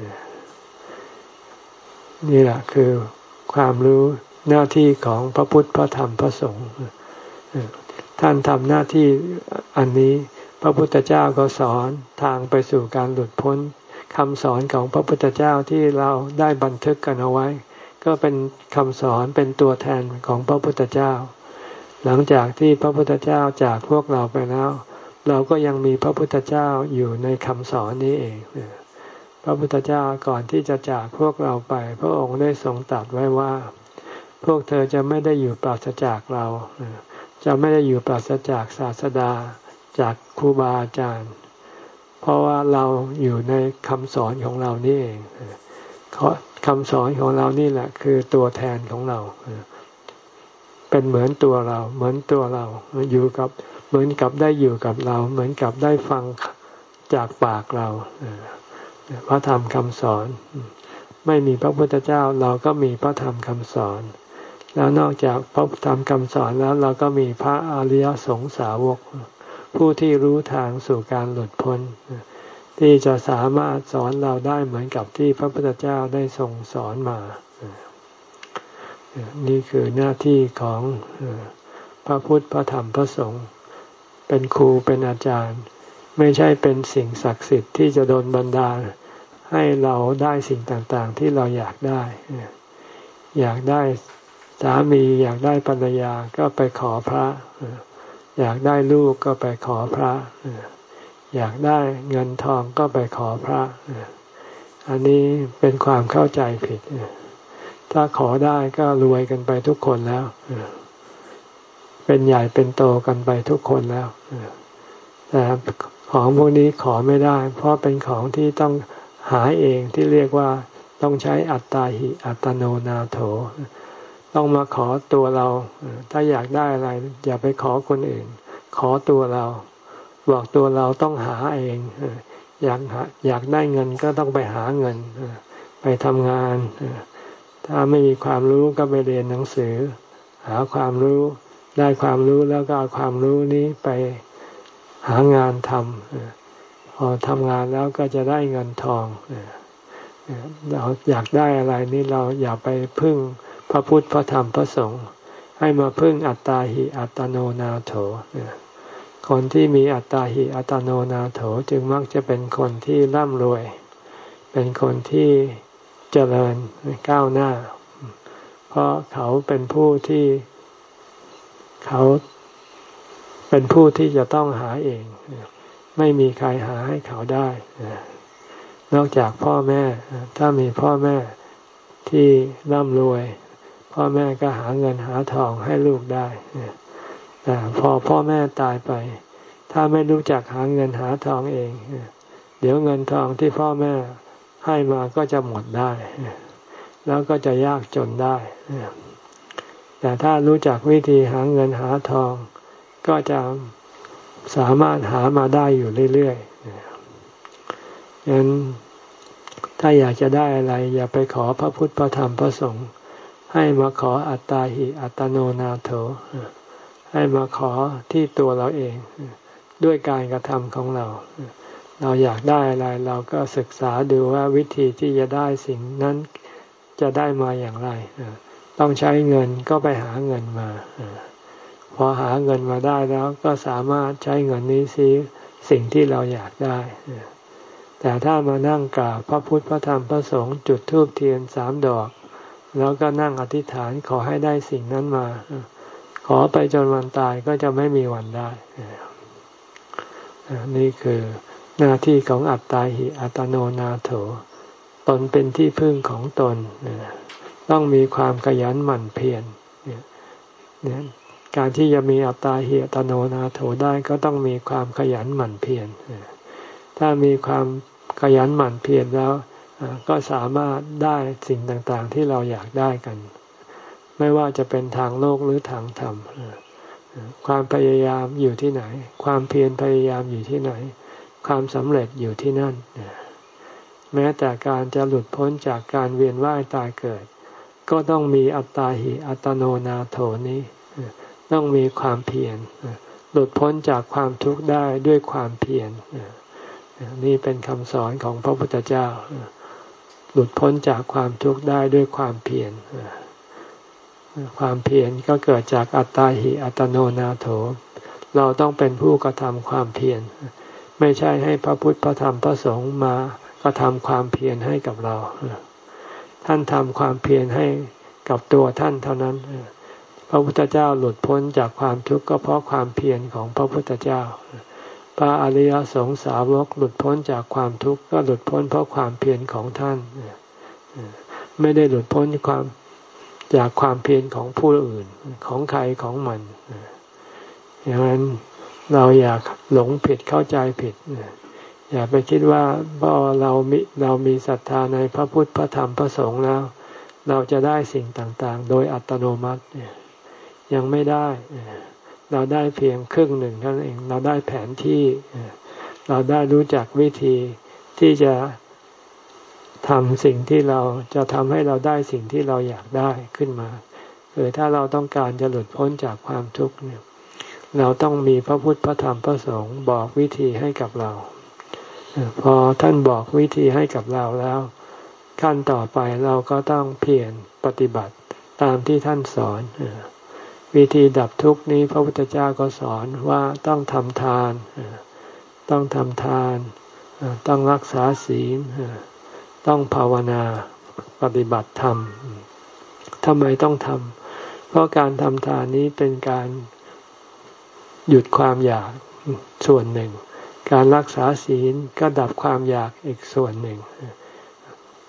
นี่แหละคือความรู้หน้าที่ของพระพุทธพระธรรมพระสงฆ์ท่านทำหน้าที่อันนี้พระพุทธเจ้าก็สอนทางไปสู่การหลุดพ้นคำสอนของพระพุทธเจ้าที่เราได้บันทึกกันเอาไว้ก็เป็นคำสอนเป็นตัวแทนของพระพุทธเจ้าหลังจากที่พระพุทธเจ้าจากพวกเราไปแล้วเราก็ยังมีพระพุทธเจ้าอยู่ในคำสอนนี้เองพระพุทธเจ้าก่อนที่จะจากพวกเราไปพระองค์ได้ทรงตรัสไว้ว่าพวกเธอจะไม่ได้อยู่ปราศจากเราจะไม่ได้อยู่ปราศจากศาสดาจากครูบาอาจารย์เพราะว่าเราอยู่ในคำสอนของเรานี่เองคำสอนของเรานี่แหละคือตัวแทนของเราเป็นเหมือนตัวเราเหมือนตัวเราอยู่กับเหมือนกับได้อยู่กับเราเหมือนกับได้ฟังจากปากเราพระธรรมคำสอนไม่มีพระพุทธเจ้าเราก็มีพระธรรมคำสอนแล้วนอกจากพระธรรมคำสอนแล้วเราก็มีพระอริยสงสาวกผู้ที่รู้ทางสู่การหลุดพ้นที่จะสามารถสอนเราได้เหมือนกับที่พระพุทธเจ้าได้ทรงสอนมานี่คือหน้าที่ของพระพุทธพระธรรมพระสงฆ์เป็นครูเป็นอาจารย์ไม่ใช่เป็นสิ่งศักดิ์สิทธิ์ที่จะโดนบันดาลให้เราได้สิ่งต่างๆที่เราอยากได้อยากได้สามีอยากได้ภรรยาก็ไปขอพระอยากได้ลูกก็ไปขอพระอยากได้เงินทองก็ไปขอพระอันนี้เป็นความเข้าใจผิดถ้าขอได้ก็รวยกันไปทุกคนแล้วเป็นใหญ่เป็นโตกันไปทุกคนแล้วแต่ของพวกนี้ขอไม่ได้เพราะเป็นของที่ต้องหาเองที่เรียกว่าต้องใช้อัตตาหิอัตโนนาโถต้องมาขอตัวเราถ้าอยากได้อะไรอย่าไปขอคนอื่นขอตัวเราบอกตัวเราต้องหาเองอยากหาอยากได้เงินก็ต้องไปหาเงินไปทำงานถ้าไม่มีความรู้ก็ไปเรียนหนังสือหาความรู้ได้ความรู้แล้วก็เอาความรู้นี้ไปหางานทำพอทำงานแล้วก็จะได้เงินทองเราอยากได้อะไรนี่เราอย่าไปพึ่งพระพุทธพระธรรมพระสงฆ์ให้มาพึ่งอัตตาหิอัตโนนาโถคนที่มีอัตตาหิอัตโนนาโถจึงมักจะเป็นคนที่ร่ำรวยเป็นคนที่เจริญก้าวหน้าเพราะเขาเป็นผู้ที่เขาเป็นผู้ที่จะต้องหาเองไม่มีใครหาให้เขาได้นอกจากพ่อแม่ถ้ามีพ่อแม่ที่ร่ำรวยพ่อแม่ก็หาเงินหาทองให้ลูกได้แต่พอพ่อแม่ตายไปถ้าไม่รู้จักหาเงินหาทองเองเดี๋ยวเงินทองที่พ่อแม่ให้มาก็จะหมดได้แล้วก็จะยากจนได้แต่ถ้ารู้จักวิธีหาเงินหาทองก็จะสามารถหามาได้อยู่เรื่อยๆงั้นถ้าอยากจะได้อะไรอย่าไปขอพระพุทธพระธรรมพระสงฆ์ให้มาขออัตตาหิอัตโนนาโถให้มาขอที่ตัวเราเองด้วยการกระทำของเราเราอยากได้อะไรเราก็ศึกษาดูว่าวิธีที่จะได้สิ่งนั้นจะได้มาอย่างไรต้องใช้เงินก็ไปหาเงินมาพอหาเงินมาได้แล้วก็สามารถใช้เงินนี้ซื้อสิ่งที่เราอยากได้แต่ถ้ามานั่งกราบพระพุทธพระธรรมพระสงฆ์จุดธูปเทียนสามดอกแล้วก็นั่งอธิษฐานขอให้ได้สิ่งนั้นมาขอไปจนวันตายก็จะไม่มีวันได้นี่คือหน้าที่ของอัตตาหิอัตโนนาโถตนเป็นที่พึ่งของตนต้องมีความขยันหมั่นเพียรการที่จะมีอัตตาหิอัตโนนาโถได้ก็ต้องมีความขยันหมั่นเพียรถ้ามีความขยันหมั่นเพียรแล้วก็สามารถได้สิ่งต่างๆที่เราอยากได้กันไม่ว่าจะเป็นทางโลกหรือทางธรรมความพยายามอยู่ที่ไหนความเพียรพยายามอยู่ที่ไหนความสำเร็จอยู่ที่นั่นแม้แต่การจะหลุดพ้นจากการเวียนว่ายตายเกิดก็ต้องมีอัตตาหิอัตโนนาโถนี้ต้องมีความเพียรหลุดพ้นจากความทุกข์ได้ด้วยความเพียรนี่เป็นคำสอนของพระพุทธเจ้าหลุดพ้นจากความทุกข์ได้ด้วยความเพียรความเพียรก็เกิดจากอัตตาหิอัตโนนาโถเราต้องเป็นผู้กระทำความเพียรไม่ใช่ให้พระพุทธพระธรรมพระสงฆ์มากระทำความเพียรให้กับเราท่านทำความเพียรให้กับตัวท่านเท่านั้นพระพุทธเจ้าหลุดพ้นจากความทุกข์ก็เพราะความเพียรของพระพุทธเจ้าพระอริยสงสาวกหลุดพ้นจากความทุกข์ก็หลุดพ้นเพราะความเพียรของท่านไม่ได้หลุดพ้นความจากความเพียรของผู้อื่นของใครของมันอย่างนั้นเราอยากหลงผิดเข้าใจผิดอย่าไปคิดว่าพอเรามีเรามีศรัทธาในพระพุทธพระธรรมพระสงฆ์แล้วเราจะได้สิ่งต่างๆโดยอัตโนมัติยังไม่ได้เราได้เพียงครึ่งหนึ่งเท่านั้นเองเราได้แผนที่เราได้รู้จักวิธีที่จะทำสิ่งที่เราจะทำให้เราได้สิ่งที่เราอยากได้ขึ้นมาคือถ้าเราต้องการจะหลุดพ้นจากความทุกข์เนี่ยเราต้องมีพระพุทธพระธรรมพระสงฆ์บอกวิธีให้กับเราพอท่านบอกวิธีให้กับเราแล้วขั้นต่อไปเราก็ต้องเพียรปฏิบัติตามที่ท่านสอนวิธีดับทุกข์นี้พระพุทธเจ้าก็สอนว่าต้องทำทานต้องทำทานต้องรักษาศีลต้องภาวนาปฏิบัติธรรมทำไมต้องทำเพราะการทำทานนี้เป็นการหยุดความอยากส่วนหนึ่งการรักษาศีลก็ดับความอยากอีกส่วนหนึ่ง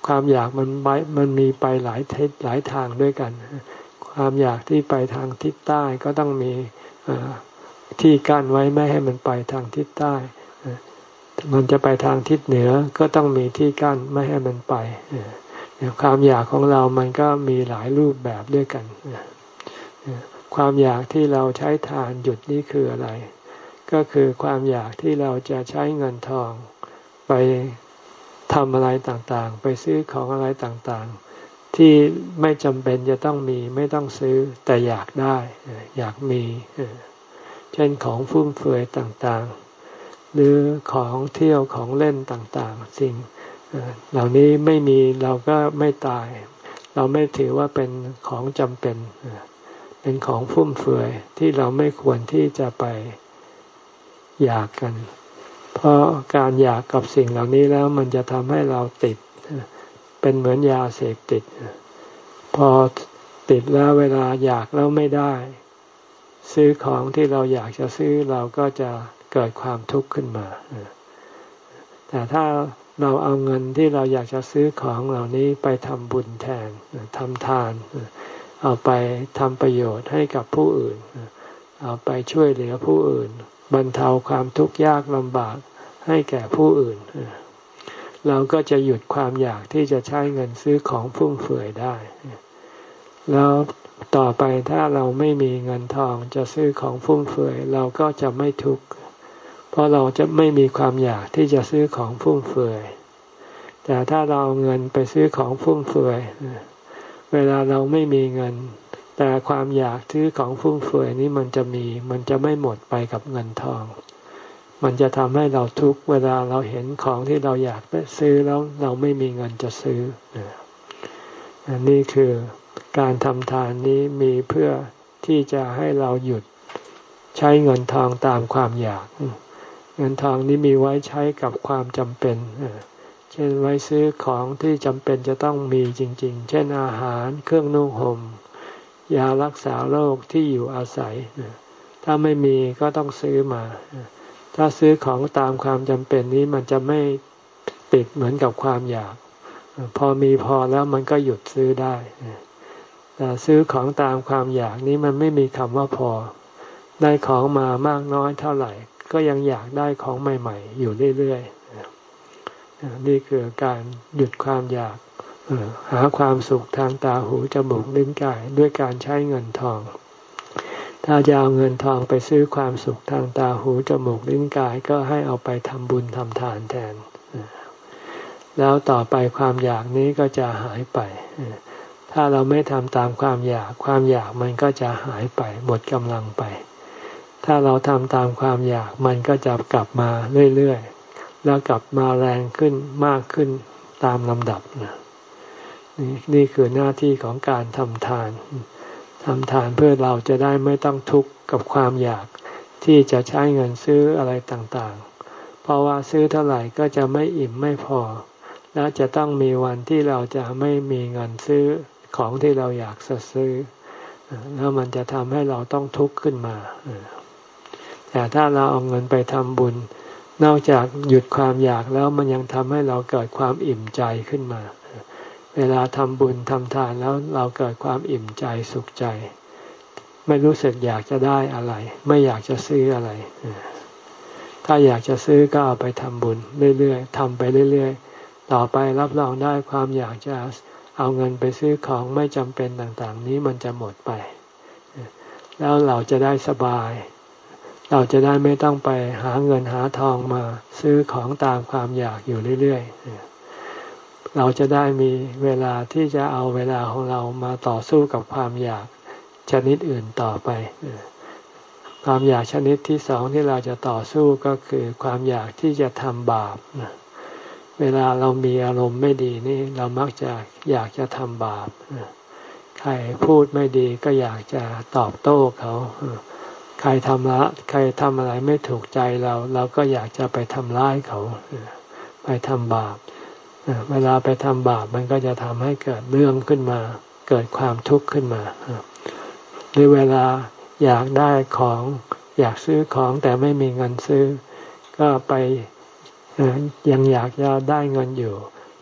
ความอยากมันไปมันมีไปหลายทิศหลายทางด้วยกันความอยากที่ไปทางทิศใต้ก็ต้องมีที่กั้นไว้ไม่ให้มันไปทางทิศใต้มันจะไปทางทิศเหนือก็ต้องมีที่กั้นไม่ให้มันไปความอยากของเรามันก็มีหลายรูปแบบด้วยกันความอยากที่เราใช้ทานหยุดนี่คืออะไรก็คือความอยากที่เราจะใช้เงินทองไปทำอะไรต่างๆไปซื้อของอะไรต่างๆที่ไม่จำเป็นจะต้องมีไม่ต้องซื้อแต่อยากได้อยากมีเช่นของฟุ่มเฟือยต่างๆหรือของเที่ยวของเล่นต่างๆสิ่งเหล่านี้ไม่มีเราก็ไม่ตายเราไม่ถือว่าเป็นของจำเป็นเป็นของฟุ่มเฟือยที่เราไม่ควรที่จะไปอยากกันเพราะการอยากกับสิ่งเหล่านี้แล้วมันจะทำให้เราติดเป็นเหมือนยาเสพติดพอติดแล้วเวลาอยากแล้วไม่ได้ซื้อของที่เราอยากจะซื้อเราก็จะเกิดความทุกข์ขึ้นมาแต่ถ้าเราเอาเงินที่เราอยากจะซื้อของเหล่านี้ไปทำบุญแทนทำทานเอาไปทำประโยชน์ให้กับผู้อื่นเอาไปช่วยเหลือผู้อื่นบรรเทาความทุกข์ยากลำบากให้แก่ผู้อื่นเราก็จะหยุดความอยากที่จะใช้เงินซื้อของฟุ่มเฟือยได้แล้วต่อไปถ้าเราไม่มีเงินทองจะซื้อของฟุ่มเฟือยเราก็จะไม่ทุกข์เพราะเราจะไม่มีความอยากที่จะซื้อของฟุ่มเฟือยแต่ถ้าเราเอาเงินไปซื้อของฟุ่มเฟือยเวลาเราไม่มีเงินแต่ความอยากซื้อของฟุ่มเฟือยนี้มันจะมีมันจะไม่หมดไปกับเงินทองมันจะทำให้เราทุกข์เวลาเราเห็นของที่เราอยากซื้อแล้วเราไม่มีเงินจะซื้ออันนี้คือการทำทานนี้มีเพื่อที่จะให้เราหยุดใช้เงินทองตามความอยากเงินทองนี้มีไว้ใช้กับความจำเป็นเช่นไว้ซื้อของที่จำเป็นจะต้องมีจริงๆเช่นอาหารเครื่องนุ่งห่มยารักษาโรคที่อยู่อาศัยถ้าไม่มีก็ต้องซื้อมาถ้าซื้อของตามความจำเป็นนี้มันจะไม่ติดเหมือนกับความอยากพอมีพอแล้วมันก็หยุดซื้อได้แต่ซื้อของตามความอยากนี้มันไม่มีคำว่าพอได้ของมามากน้อยเท่าไหร่ก็ยังอยากได้ของใหม่ๆอยู่เรื่อยๆนี่คือการหยุดความอยากหาความสุขทางตาหูจมูกลิ้นกายด้วยการใช้เงินทองถ้าจะเอาเงินทองไปซื้อความสุขทางตาหูจมูกลิ้นกายก็ให้เอาไปทำบุญทำทานแทนแล้วต่อไปความอยากนี้ก็จะหายไปถ้าเราไม่ทำตามความอยากความอยากมันก็จะหายไปหมดกำลังไปถ้าเราทำตามความอยากมันก็จะกลับมาเรื่อยๆแล้วกลับมาแรงขึ้นมากขึ้นตามลำดับนี่นี่คือหน้าที่ของการทำทานทำทานเพื่อเราจะได้ไม่ต้องทุกข์กับความอยากที่จะใช้เงินซื้ออะไรต่างๆเพราะว่าซื้อเท่าไหร่ก็จะไม่อิ่มไม่พอและจะต้องมีวันที่เราจะไม่มีเงินซื้อของที่เราอยากจะซื้อแล้วมันจะทำให้เราต้องทุกข์ขึ้นมาแต่ถ้าเราเอาเงินไปทำบุญนอกจากหยุดความอยากแล้วมันยังทำให้เราเกิดความอิ่มใจขึ้นมาเวลาทำบุญทำทานแล้วเราเกิดความอิ่มใจสุขใจไม่รู้สึกอยากจะได้อะไรไม่อยากจะซื้ออะไรถ้าอยากจะซื้อก็เอาไปทำบุญเรื่อยๆทำไปเรื่อยๆต่อไปรับรองได้ความอยากจะเอาเงินไปซื้อของไม่จำเป็นต่างๆนี้มันจะหมดไปแล้วเราจะได้สบายเราจะได้ไม่ต้องไปหาเงินหาทองมาซื้อของตามความอยากอยู่เรื่อยๆเราจะได้มีเวลาที่จะเอาเวลาของเรามาต่อสู้กับความอยากชนิดอื่นต่อไปความอยากชนิดที่สองที่เราจะต่อสู้ก็คือความอยากที่จะทำบาปเวลาเรามีอารมณ์ไม่ดีนี่เรามักจะอยากจะทำบาปใครพูดไม่ดีก็อยากจะตอบโต้เขาใครทำละใครทำอะไรไม่ถูกใจเราเราก็อยากจะไปทำร้ายเขาไปทำบาปเวลาไปทำบาปมันก็จะทำให้เกิดเรื่องขึ้นมาเกิดความทุกข์ขึ้นมาหรือเวลาอยากได้ของอยากซื้อของแต่ไม่มีเงินซื้อก็ไปยังอยากจะได้เงินอยู่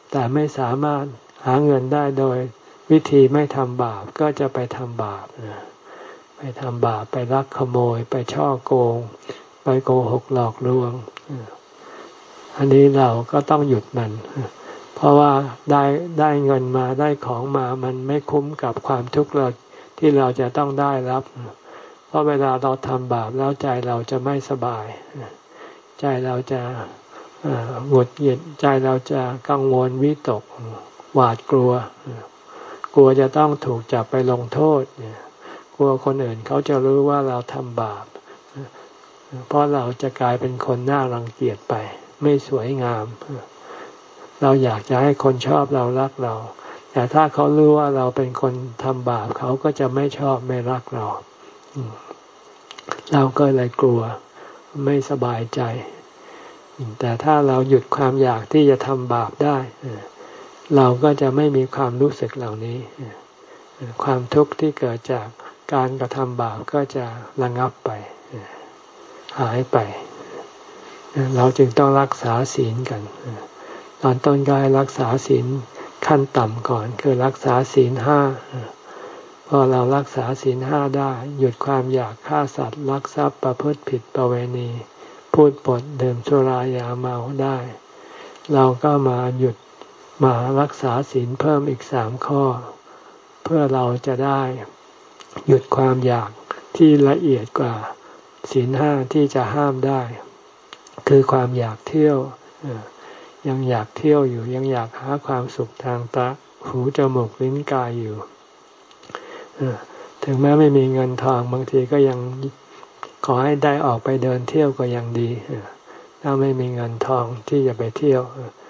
แต่ไม่สามารถหาเงินได้โดยวิธีไม่ทำบาปก็จะไปทำบาปนะไปทำบาปไปลักขโมยไปช่อโกงไปโกหกหลอกลวงอันนี้เราก็ต้องหยุดมันเพราะว่าได้ได้เงินมาได้ของมามันไม่คุ้มกับความทุกข์เราที่เราจะต้องได้รับเพราะเวลาเราทำบาปแล้วใจเราจะไม่สบายใจเราจะหงุดหงิดใจเราจะกังวลวิตกหวาดกลัวกลัวจะต้องถูกจับไปลงโทษกลัวคนอื่นเขาจะรู้ว่าเราทำบาปเพราะเราจะกลายเป็นคนน่ารังเกียจไปไม่สวยงามเราอยากจะให้คนชอบเรารักเราแต่ถ้าเขารู้ว่าเราเป็นคนทำบาปเขาก็จะไม่ชอบไม่รักเราเราก็เลยกลัวไม่สบายใจแต่ถ้าเราหยุดความอยากที่จะทำบาปได้เราก็จะไม่มีความรู้สึกเหล่านี้ความทุกข์ที่เกิดจากการกระทำบาปก็จะระงับไปหายไปเราจึงต้องรักษาศีลกันตอนต้นก็ให้รักษาศีลขั้นต่ำก่อนคือรักษาศีลห้าพอเรารักษาศีลห้าได้หยุดความอยากฆ่าสัตว์ลักทรัพย์ประพฤติผิดประเวณีพูดปดดื่มสุรายาเมาได้เราก็มาหยุดมารักษาศีลเพิ่มอีกสามข้อเพื่อเราจะได้หยุดความอยากที่ละเอียดกว่าศีลห้าที่จะห้ามได้คือความอยากเที่ยวยังอยากเที่ยวอยู่ยังอยากหาความสุขทางตาหูจมูกลิ้นกายอยู่ถึงแม้ไม่มีเงินทองบางทีก็ยังขอให้ได้ออกไปเดินเที่ยวก็ยังดีถ้าไม่มีเงินทองที่จะไปเที่ยว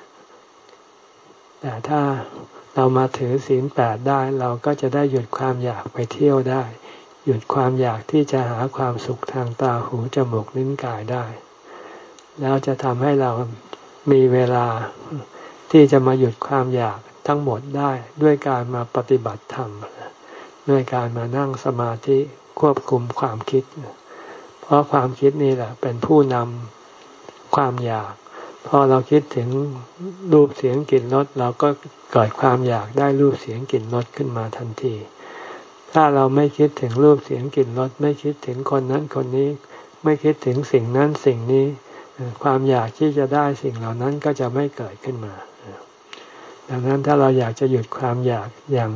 แต่ถ้าเรามาถือศีลแปดได้เราก็จะได้หยุดความอยากไปเที่ยวได้หยุดความอยากที่จะหาความสุขทางตาหูจมูกลิ้นกายได้แล้วจะทำให้เรามีเวลาที่จะมาหยุดความอยากทั้งหมดได้ด้วยการมาปฏิบัติธรรมด้วยการมานั่งสมาธิควบคุมความคิดเพราะความคิดนี่แหละเป็นผู้นำความอยากพอเราคิดถึงรูปเสียงกลิ่นรสเราก็เกิดความอยากได้รูปเสียงกลิ่นรสขึ้นมาทันทีถ้าเราไม่คิดถึงรูปเสียงกลิ่นรสไม่คิดถึงคนนั้นคนนี้ไม่คิดถึงสิ่งนั้นสิ่งนี้ความอยากที่จะได้สิ่งเหล่านั้นก็จะไม่เกิดขึ้นมาดังนั้นถ้าเราอยากจะหยุดความอยากอย่าง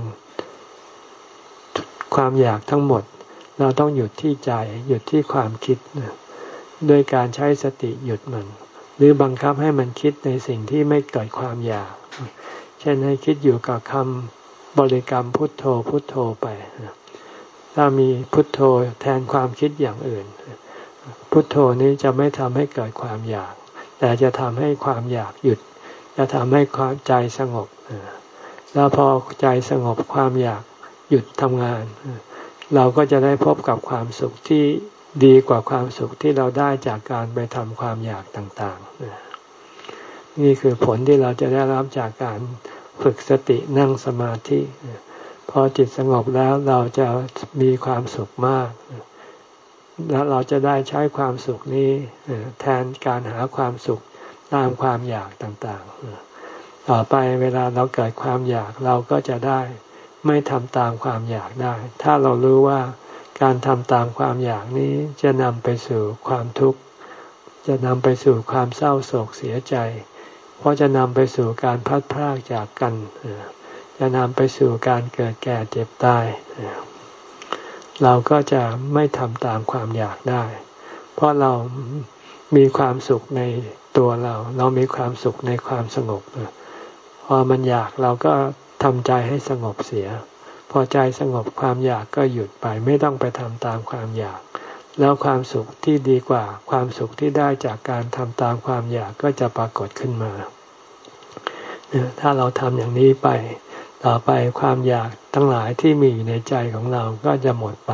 ความอยากทั้งหมดเราต้องหยุดที่ใจหยุดที่ความคิดด้วยการใช้สติหยุดมันหรือบังคับให้มันคิดในสิ่งที่ไม่เกิดความอยากเช่นให้คิดอยู่กับคำบริกรรมพุทโธพุทโธไปถ้ามีพุทโธแทนความคิดอย่างอื่นพุทโธนี้จะไม่ทำให้เกิดความอยากแต่จะทำให้ความอยากหยุดจะทำให้ความใจสงบแล้วพอใจสงบความอยากหยุดทำงานเราก็จะได้พบกับความสุขที่ดีกว่าความสุขที่เราได้จากการไปทำความอยากต่างๆนี่คือผลที่เราจะได้รับจากการฝึกสตินั่งสมาธิพอจิตสงบแล้วเราจะมีความสุขมากแล้วเราจะได้ใช้ความสุขนี้แทนการหาความสุขตามความอยากต่างๆต่อไปเวลาเราเกิดความอยากเราก็จะได้ไม่ทำตามความอยากได้ถ้าเรารู้ว่าการทำตามความอยากนี้จะนำไปสู่ความทุกข์จะนำไปสู่ความเศร้าโศกเสียใจเพราะจะนำไปสู่การพลัดพรากจากกันจะนำไปสู่การเกิดแก่เจ็บตายเราก็จะไม่ทำตามความอยากได้เพราะเรามีความสุขในตัวเราเรามีความสุขในความสงบพอมันอยากเราก็ทำใจให้สงบเสียพอใจสงบความอยากก็หยุดไปไม่ต้องไปทำตามความอยากแล้วความสุขที่ดีกว่าความสุขที่ได้จากการทำตามความอยากก็จะปรากฏขึ้นมาถ้าเราทำอย่างนี้ไปต่อไปความอยากทั้งหลายที่มีอยู่ในใจของเราก็จะหมดไป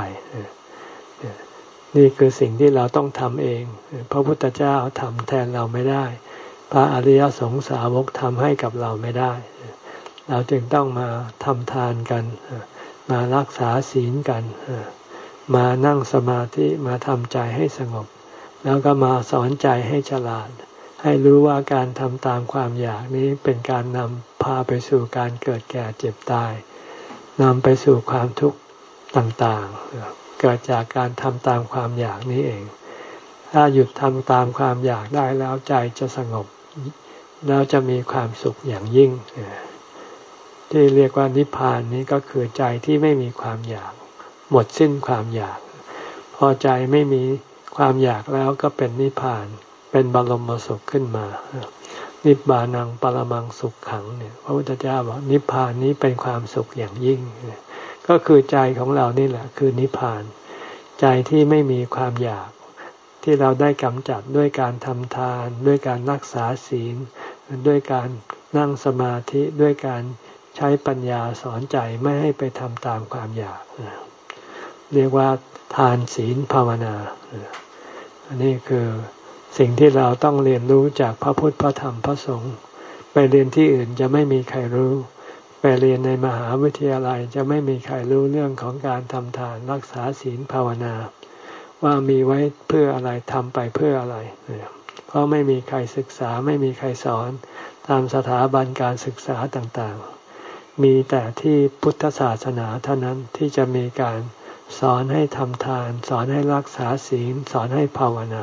นี่คือสิ่งที่เราต้องทำเองพระพุทธเจ้าทำแทนเราไม่ได้พระอริยสงสาวกทำให้กับเราไม่ได้เราจึงต้องมาทำทานกันมารักษาศีลกันมานั่งสมาธิมาทำใจให้สงบแล้วก็มาสอนใจให้ฉลาดให้รู้ว่าการทำตามความอยากนี้เป็นการนำพาไปสู่การเกิดแก่เจ็บตายนำไปสู่ความทุกข์ต่างๆเกิดจากการทำตามความอยากนี้เองถ้าหยุดทำตามความอยากได้แล้วใจจะสงบแล้วจะมีความสุขอย่างยิ่งที่เรียกว่านิพพานนี้ก็คือใจที่ไม่มีความอยากหมดสิ้นความอยากพอใจไม่มีความอยากแล้วก็เป็นนิพพานเป็นบรมสุขขึ้นมานิพพานังปรมังสุขขังเนี่ยพระพุทธเจ้าบอกนิพพานนี้เป็นความสุขอย่างยิ่งก็คือใจของเรานี่แหละคือนิพพานใจที่ไม่มีความอยากที่เราได้กำจัดด้วยการทำทานด้วยการรักษาศีลด้วยการนั่งสมาธิด้วยการใช้ปัญญาสอนใจไม่ให้ไปทำตามความอยากเรียกว่าทานศีลภาวนาอันนี้คือสิ่งที่เราต้องเรียนรู้จากพระพุทธพระธรรมพระสงฆ์ไปเรียนที่อื่นจะไม่มีใครรู้ไปเรียนในมหาวิทยาลัยจะไม่มีใครรู้เรื่องของการทำทานรักษาศีลภาวนาว่ามีไว้เพื่ออะไรทำไปเพื่ออะไรเพราะไม่มีใครศึกษาไม่มีใครสอนตามสถาบันการศึกษาต่างๆมีแต่ที่พุทธศาสนาเท่านั้นที่จะมีการสอนให้ทำทานสอนให้รักษาศีลสอนให้ภาวนา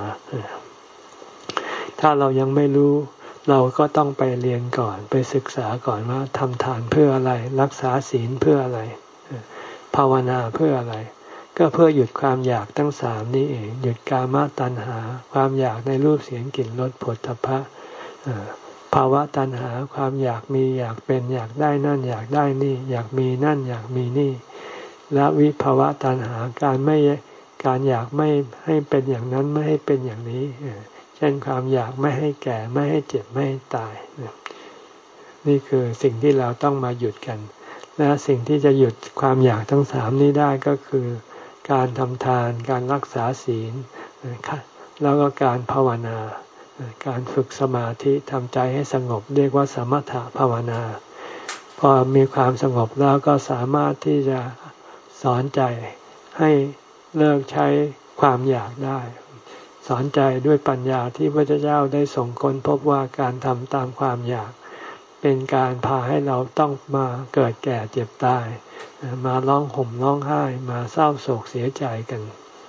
ถ้าเรายังไม่รู้เราก็ต้องไปเรียนก่อนไปศึกษาก่อนว่าทำทานเพื่ออะไรรักษาศีลเพื่ออะไรภาวนาเพื่ออะไรก็เพื่อหยุดความอยากทั้งสามนี้เองหยุดกามตัณหาความอยากในรูปเสียงกลิ่นรสผลทพะภาวะตัณหาความอยากมีอยากเป็นอยากได้นั่นอยากได้นี่อยากมีนั่นอยากมีนี่และวิภาวะตัณหาการไม่การอยากไม่ให้เป็นอย่างนั้นไม่ให้เป็นอย่างนี้เช่นความอยากไม่ให้แก่ไม่ให้เจ็บไม่ให้ตายนี่คือสิ่งที่เราต้องมาหยุดกันและสิ่งที่จะหยุดความอยากทั้งสามนี้ได้ก็คือการทำทานการรักษาศีลแล้วก็การภาวนาการฝึกสมาธิทำใจให้สงบเรียกว่าสมถะภาวนาพอมีความสงบแล้วก็สามารถที่จะสอนใจให้เลิกใช้ความอยากได้สอนใจด้วยปัญญาที่พระพุทธเจ้าได้ส่งค้นพบว่าการทำตามความอยากเป็นการพาให้เราต้องมาเกิดแก่เจ็บตายมาร้องห่มร้องไห้มาเศร้าโศกเสียใจกัน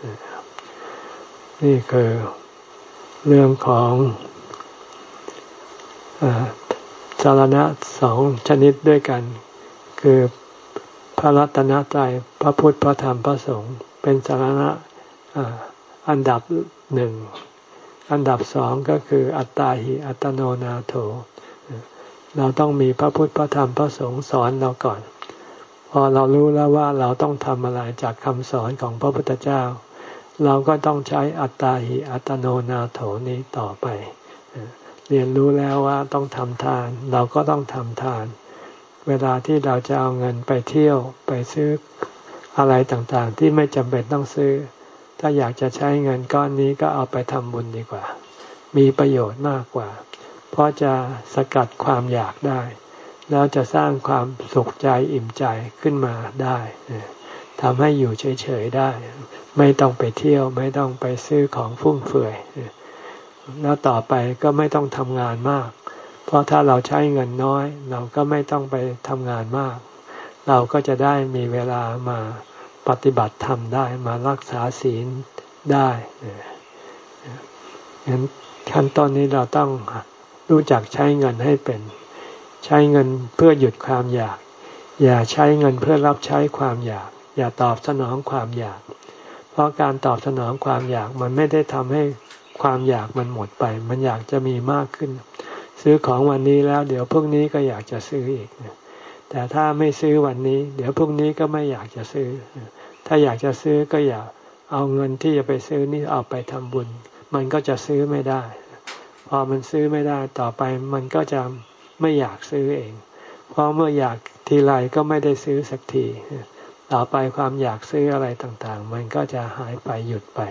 นี่คือเรื่องของสารณะสองชนิดด้วยกันคือพระรัตนตรัยพระพุทธพระธรรมพระสงฆ์เป็นสารณะอันดับหนึ่งอันดับสองก็คืออัตตาหิอัตโนนาโถเราต้องมีพระพุทธพระธรรมพระสงฆ์สอนเราก่อนพอเรารู้แล้วว่าเราต้องทำอะไรจากคำสอนของพระพุทธเจ้าเราก็ต้องใช้อัตตาหิอัตโนนาโถนี้ต่อไปเรียนรู้แล้วว่าต้องทำทานเราก็ต้องทำทานเวลาที่เราจะเอาเงินไปเที่ยวไปซื้ออะไรต่างๆที่ไม่จำเป็นต้องซื้อถ้าอยากจะใช้เงินก้อนนี้ก็เอาไปทำบุญดีกว่ามีประโยชน์มากกว่าเพราะจะสกัดความอยากได้แล้วจะสร้างความสุขใจอิ่มใจขึ้นมาได้ทำให้อยู่เฉยๆได้ไม่ต้องไปเที่ยวไม่ต้องไปซื้อของฟุ่มเฟือยแล้วต่อไปก็ไม่ต้องทำงานมากเพราะถ้าเราใช้เงินน้อยเราก็ไม่ต้องไปทำงานมากเราก็จะได้มีเวลามาปฏิบัติธรรมได้มารักษาศีลได้งั้นขั้นตอนนี้เราต้องรู้จักใช้เงินให้เป็นใช้เงินเพื่อหยุดความอยากอย่าใช้เงินเพื่อรับใช้ความอยากอย่าตอบสนองความอยากเพราะการตอบสนองความอยากมันไม่ได้ทำให้ความอยากมันหมดไปมันอยากจะมีมากขึ้นซื้อของวันนี้แล้วเดี๋ยวพรุ่งนี้ก็อยากจะซื้ออีกแต่ถ้าไม่ซื้อวันนี้เดี๋ยวพรุ่งนี้ก็ไม่อยากจะซื้อถ้าอยากจะซื้อก็อย่าเอาเงินที่จะไปซื้อนี่เอาไปทำบุญมันก็จะซื้อไม่ได้พอมันซื้อไม่ได้ต่อไปมันก็จะไม่อยากซื้อเองเพราะเมื่ออยากทีไรก็ไม่ได้ซื้อสักทีต่อไปความอยากซื้ออะไรต่างๆมันก็จะหายไปหยุดไป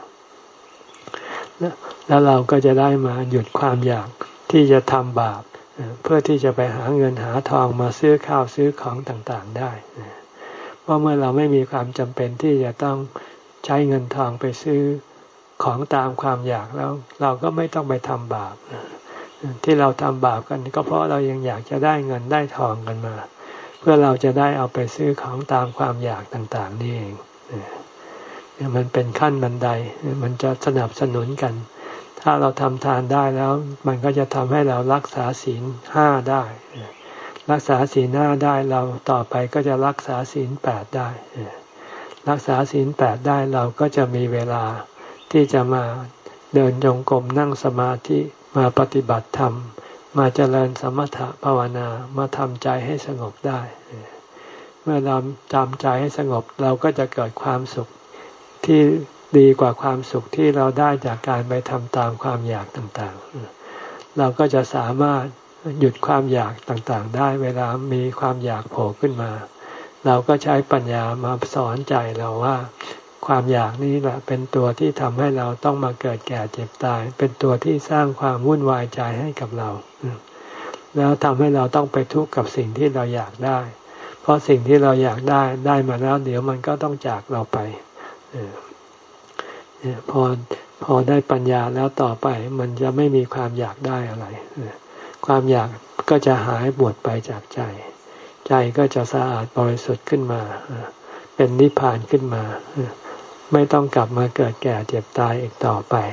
แล้วเราก็จะได้มาหยุดความอยากที่จะทำบาปเพื่อที่จะไปหาเงินหาทองมาซื้อข้าวซื้อของต่างๆได้เพราะเมื่อเราไม่มีความจำเป็นที่จะต้องใช้เงินทองไปซื้อของตามความอยากแล้วเราก็ไม่ต้องไปทำบาปที่เราทำบาปกันก็เพราะเรายังอยากจะได้เงินได้ทองกันมาเพื่อเราจะได้เอาไปซื้อของตามความอยากต่างๆนี่เองเนี่ยมันเป็นขั้นบันไดมันจะสนับสนุนกันถ้าเราทำทานได้แล้วมันก็จะทำให้เรารักษาศีลห้าได้รักษาศีลห้าได้เราต่อไปก็จะรักษาศีลแปดได้รักษาศีลแปดได้เราก็จะมีเวลาที่จะมาเดินจงกรมนั่งสมาธิมาปฏิบัติธรรมมาเจริญสมถะภาวนามาทำใจให้สงบได้เมื่อเราทำใจให้สงบเราก็จะเกิดความสุขที่ดีกว่าความสุขที่เราได้จากการไปทำตามความอยากต่างๆเราก็จะสามารถหยุดความอยากต่างๆได้เวลามีความอยากโผล่ขึ้นมาเราก็ใช้ปัญญามาสอนใจเราว่าความอยากนี้แหละเป็นตัวที่ทำให้เราต้องมาเกิดแก่เจ็บตายเป็นตัวที่สร้างความวุ่นวายใจให้กับเราแล้วทำให้เราต้องไปทุกข์กับสิ่งที่เราอยากได้เพราะสิ่งที่เราอยากได้ได้มาแล้วเดี๋ยวมันก็ต้องจากเราไปพอพอได้ปัญญาแล้วต่อไปมันจะไม่มีความอยากได้อะไรความอยากก็จะหายหมดไปจากใจใจก็จะสะอาดบริสุทธิ์ขึ้นมาเป็นนิพพานขึ้นมาไม่ต้องกลับมาเกิดแก่เจ็บตายอีกต่อไป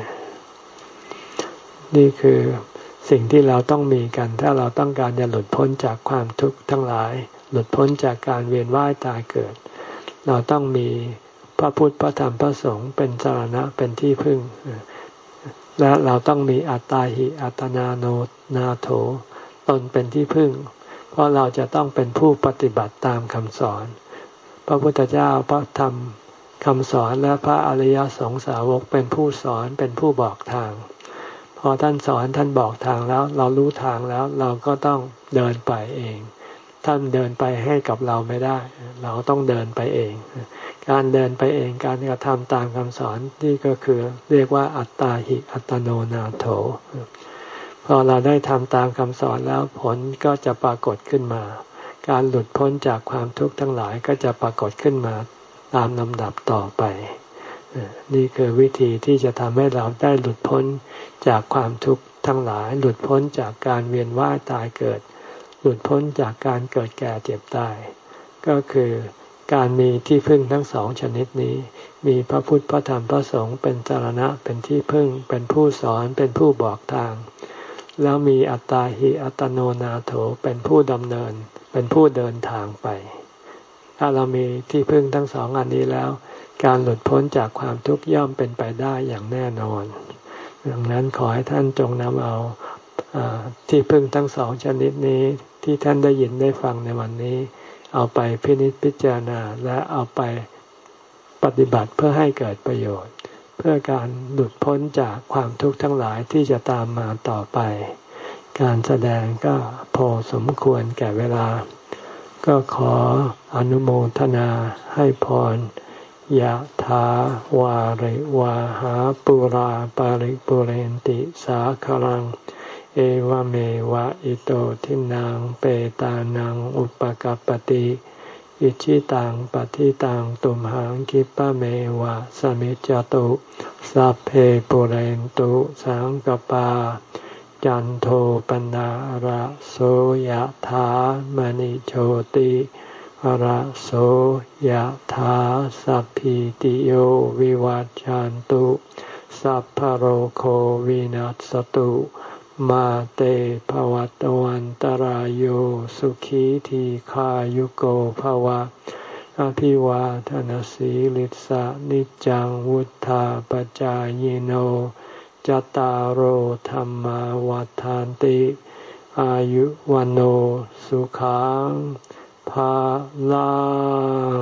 นี่คือสิ่งที่เราต้องมีกันถ้าเราต้องการจะหลุดพ้นจากความทุกข์ทั้งหลายหลุดพ้นจากการเวียนว่ายตายเกิดเราต้องมีพระพุทธพระธรรมพระสงฆ์เป็นสรณะเป็นที่พึ่งและเราต้องมีอัตตาหิอัตนาโนนาโถตนเป็นที่พึ่งเพราะเราจะต้องเป็นผู้ปฏิบัติตามคำสอนพระพุทธเจ้าพระธรรมคำสอนและพระอริยสงสาวกเป็นผู้สอนเป็นผู้บอกทางพอท่านสอนท่านบอกทางแล้วเรารู้ทางแล้วเราก็ต้องเดินไปเองท่านเดินไปให้กับเราไม่ได้เราต้องเดินไปเองการเดินไปเองการกระทำตามคำสอนนี่ก็คือเรียกว่าอัตตาหิอัตโนนาโถพอเราได้ทำตามคำสอนแล้วผลก็จะปรากฏขึ้นมาการหลุดพ้นจากความทุกข์ทั้งหลายก็จะปรากฏขึ้นมาตามลำดับต่อไปนี่คือวิธีที่จะทำให้เราได้หลุดพ้นจากความทุกข์ทั้งหลายหลุดพ้นจากการเวียนว่ายตายเกิดหลุดพ้นจากการเกิดแก่เจ็บตายก็คือการมีที่พึ่งทั้งสองชนิดนี้มีพระพุทธพระธรรมพระสงฆ์เป็นสรณะเป็นที่พึ่งเป็นผู้สอนเป็นผู้บอกทางแล้วมีอัตตาหิอัตโนนาโถเป็นผู้ดำเนินเป็นผู้เดินทางไปถ้าเรามีที่พึ่งทั้งสองอันนี้แล้วการหลุดพ้นจากความทุกข์ย่อมเป็นไปได้อย่างแน่นอนดังนั้นขอให้ท่านจงนำเอาที่พึ่งทั้งสองชนิดนี้ที่ท่านได้ยินได้ฟังในวันนี้เอาไปพินิจพิจารณาและเอาไปปฏิบัติเพื่อให้เกิดประโยชน์เพื่อการหลุดพ้นจากความทุกข์ทั้งหลายที่จะตามมาต่อไปการแสดงก็พอสมควรแก่เวลาก็ขออนุโมทนาให้พรยะถาวาริวาหาปุราปาริปุเรนติสาคลังเอวเมวะอิโตทินังเปตานังอุปกัปปติอิชิตังปฏิตังตุมหังคิปะเมวะสมิจจตุสัพเพปุเรนตุสังกปาจันโทปนะระโสยถามณิโชติระโสยถาสัพพิติโยวิวัจจันตุสัพพโรโควินัสตุมาเตภวัตวันตารโยสุขีทีขายุโกภวะอภิวาทนาสีลิสะนิจังวุธาปจายโนจตารโหธรรมวัฏานติอายุวันโอสุขังภาลัง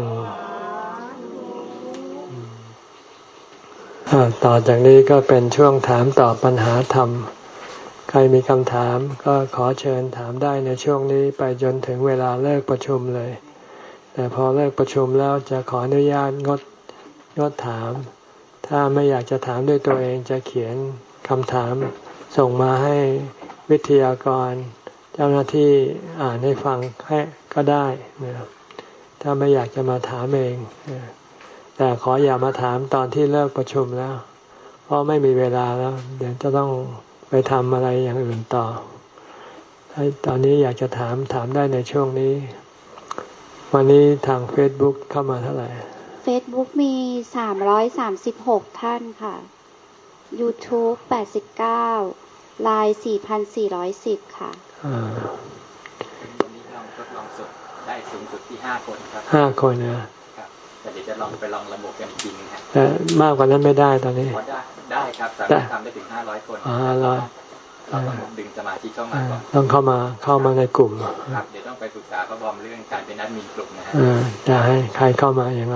ต่อจากนี้ก็เป็นช่วงถามตอบปัญหาธรรมใครมีคำถามก็ขอเชิญถามได้ในช่วงนี้ไปจนถึงเวลาเลิกประชุมเลยแต่พอเลิกประชุมแล้วจะขออนุญาตงดงดถามถ้าไม่อยากจะถามด้วยตัวเองจะเขียนคำถามส่งมาให้วิทยากรเจ้าหน้าที่อ่านให้ฟังให้ก็ได้นะครับถ้าไม่อยากจะมาถามเองแต่ขออย่ามาถามตอนที่เลิกประชุมแล้วราะไม่มีเวลาแล้วเดี๋ยวจะต้องไปทำอะไรอย่างอื่นต่อตอนนี้อยากจะถามถามได้ในช่วงนี้วันนี้ทาง Facebook เข้ามาเท่าไหร่ Facebook มีสามร้อยสามสิบหกท่านค่ะ YouTube แปดสิบเก้า ไลน์ สี่พันสี่ร้อยสิบ ค่ะอ่าวันนี้ลองทดลองสุดได้สูงสุดที่ห้าคนครับห้าคนนะครับแต่เดี๋ยวจะลองไปลองระบบกันจริงครับแต่มากกว่านั้นไม่ได้ตอนนี้ได้ได้ครับสามารถทำได้ถึงห้าร้อยคนอ่าร้อยเราต้องดึงสมาชิกเข้ามาก่อนต้องเข้ามาเข้ามาในกลุ่มครับเดี๋ยวต้องไปปรึกษาพระบอมเรื่องการเป็นแอดมินกลุ่มนะฮะจะให้ใครเข้ามาอย่างไร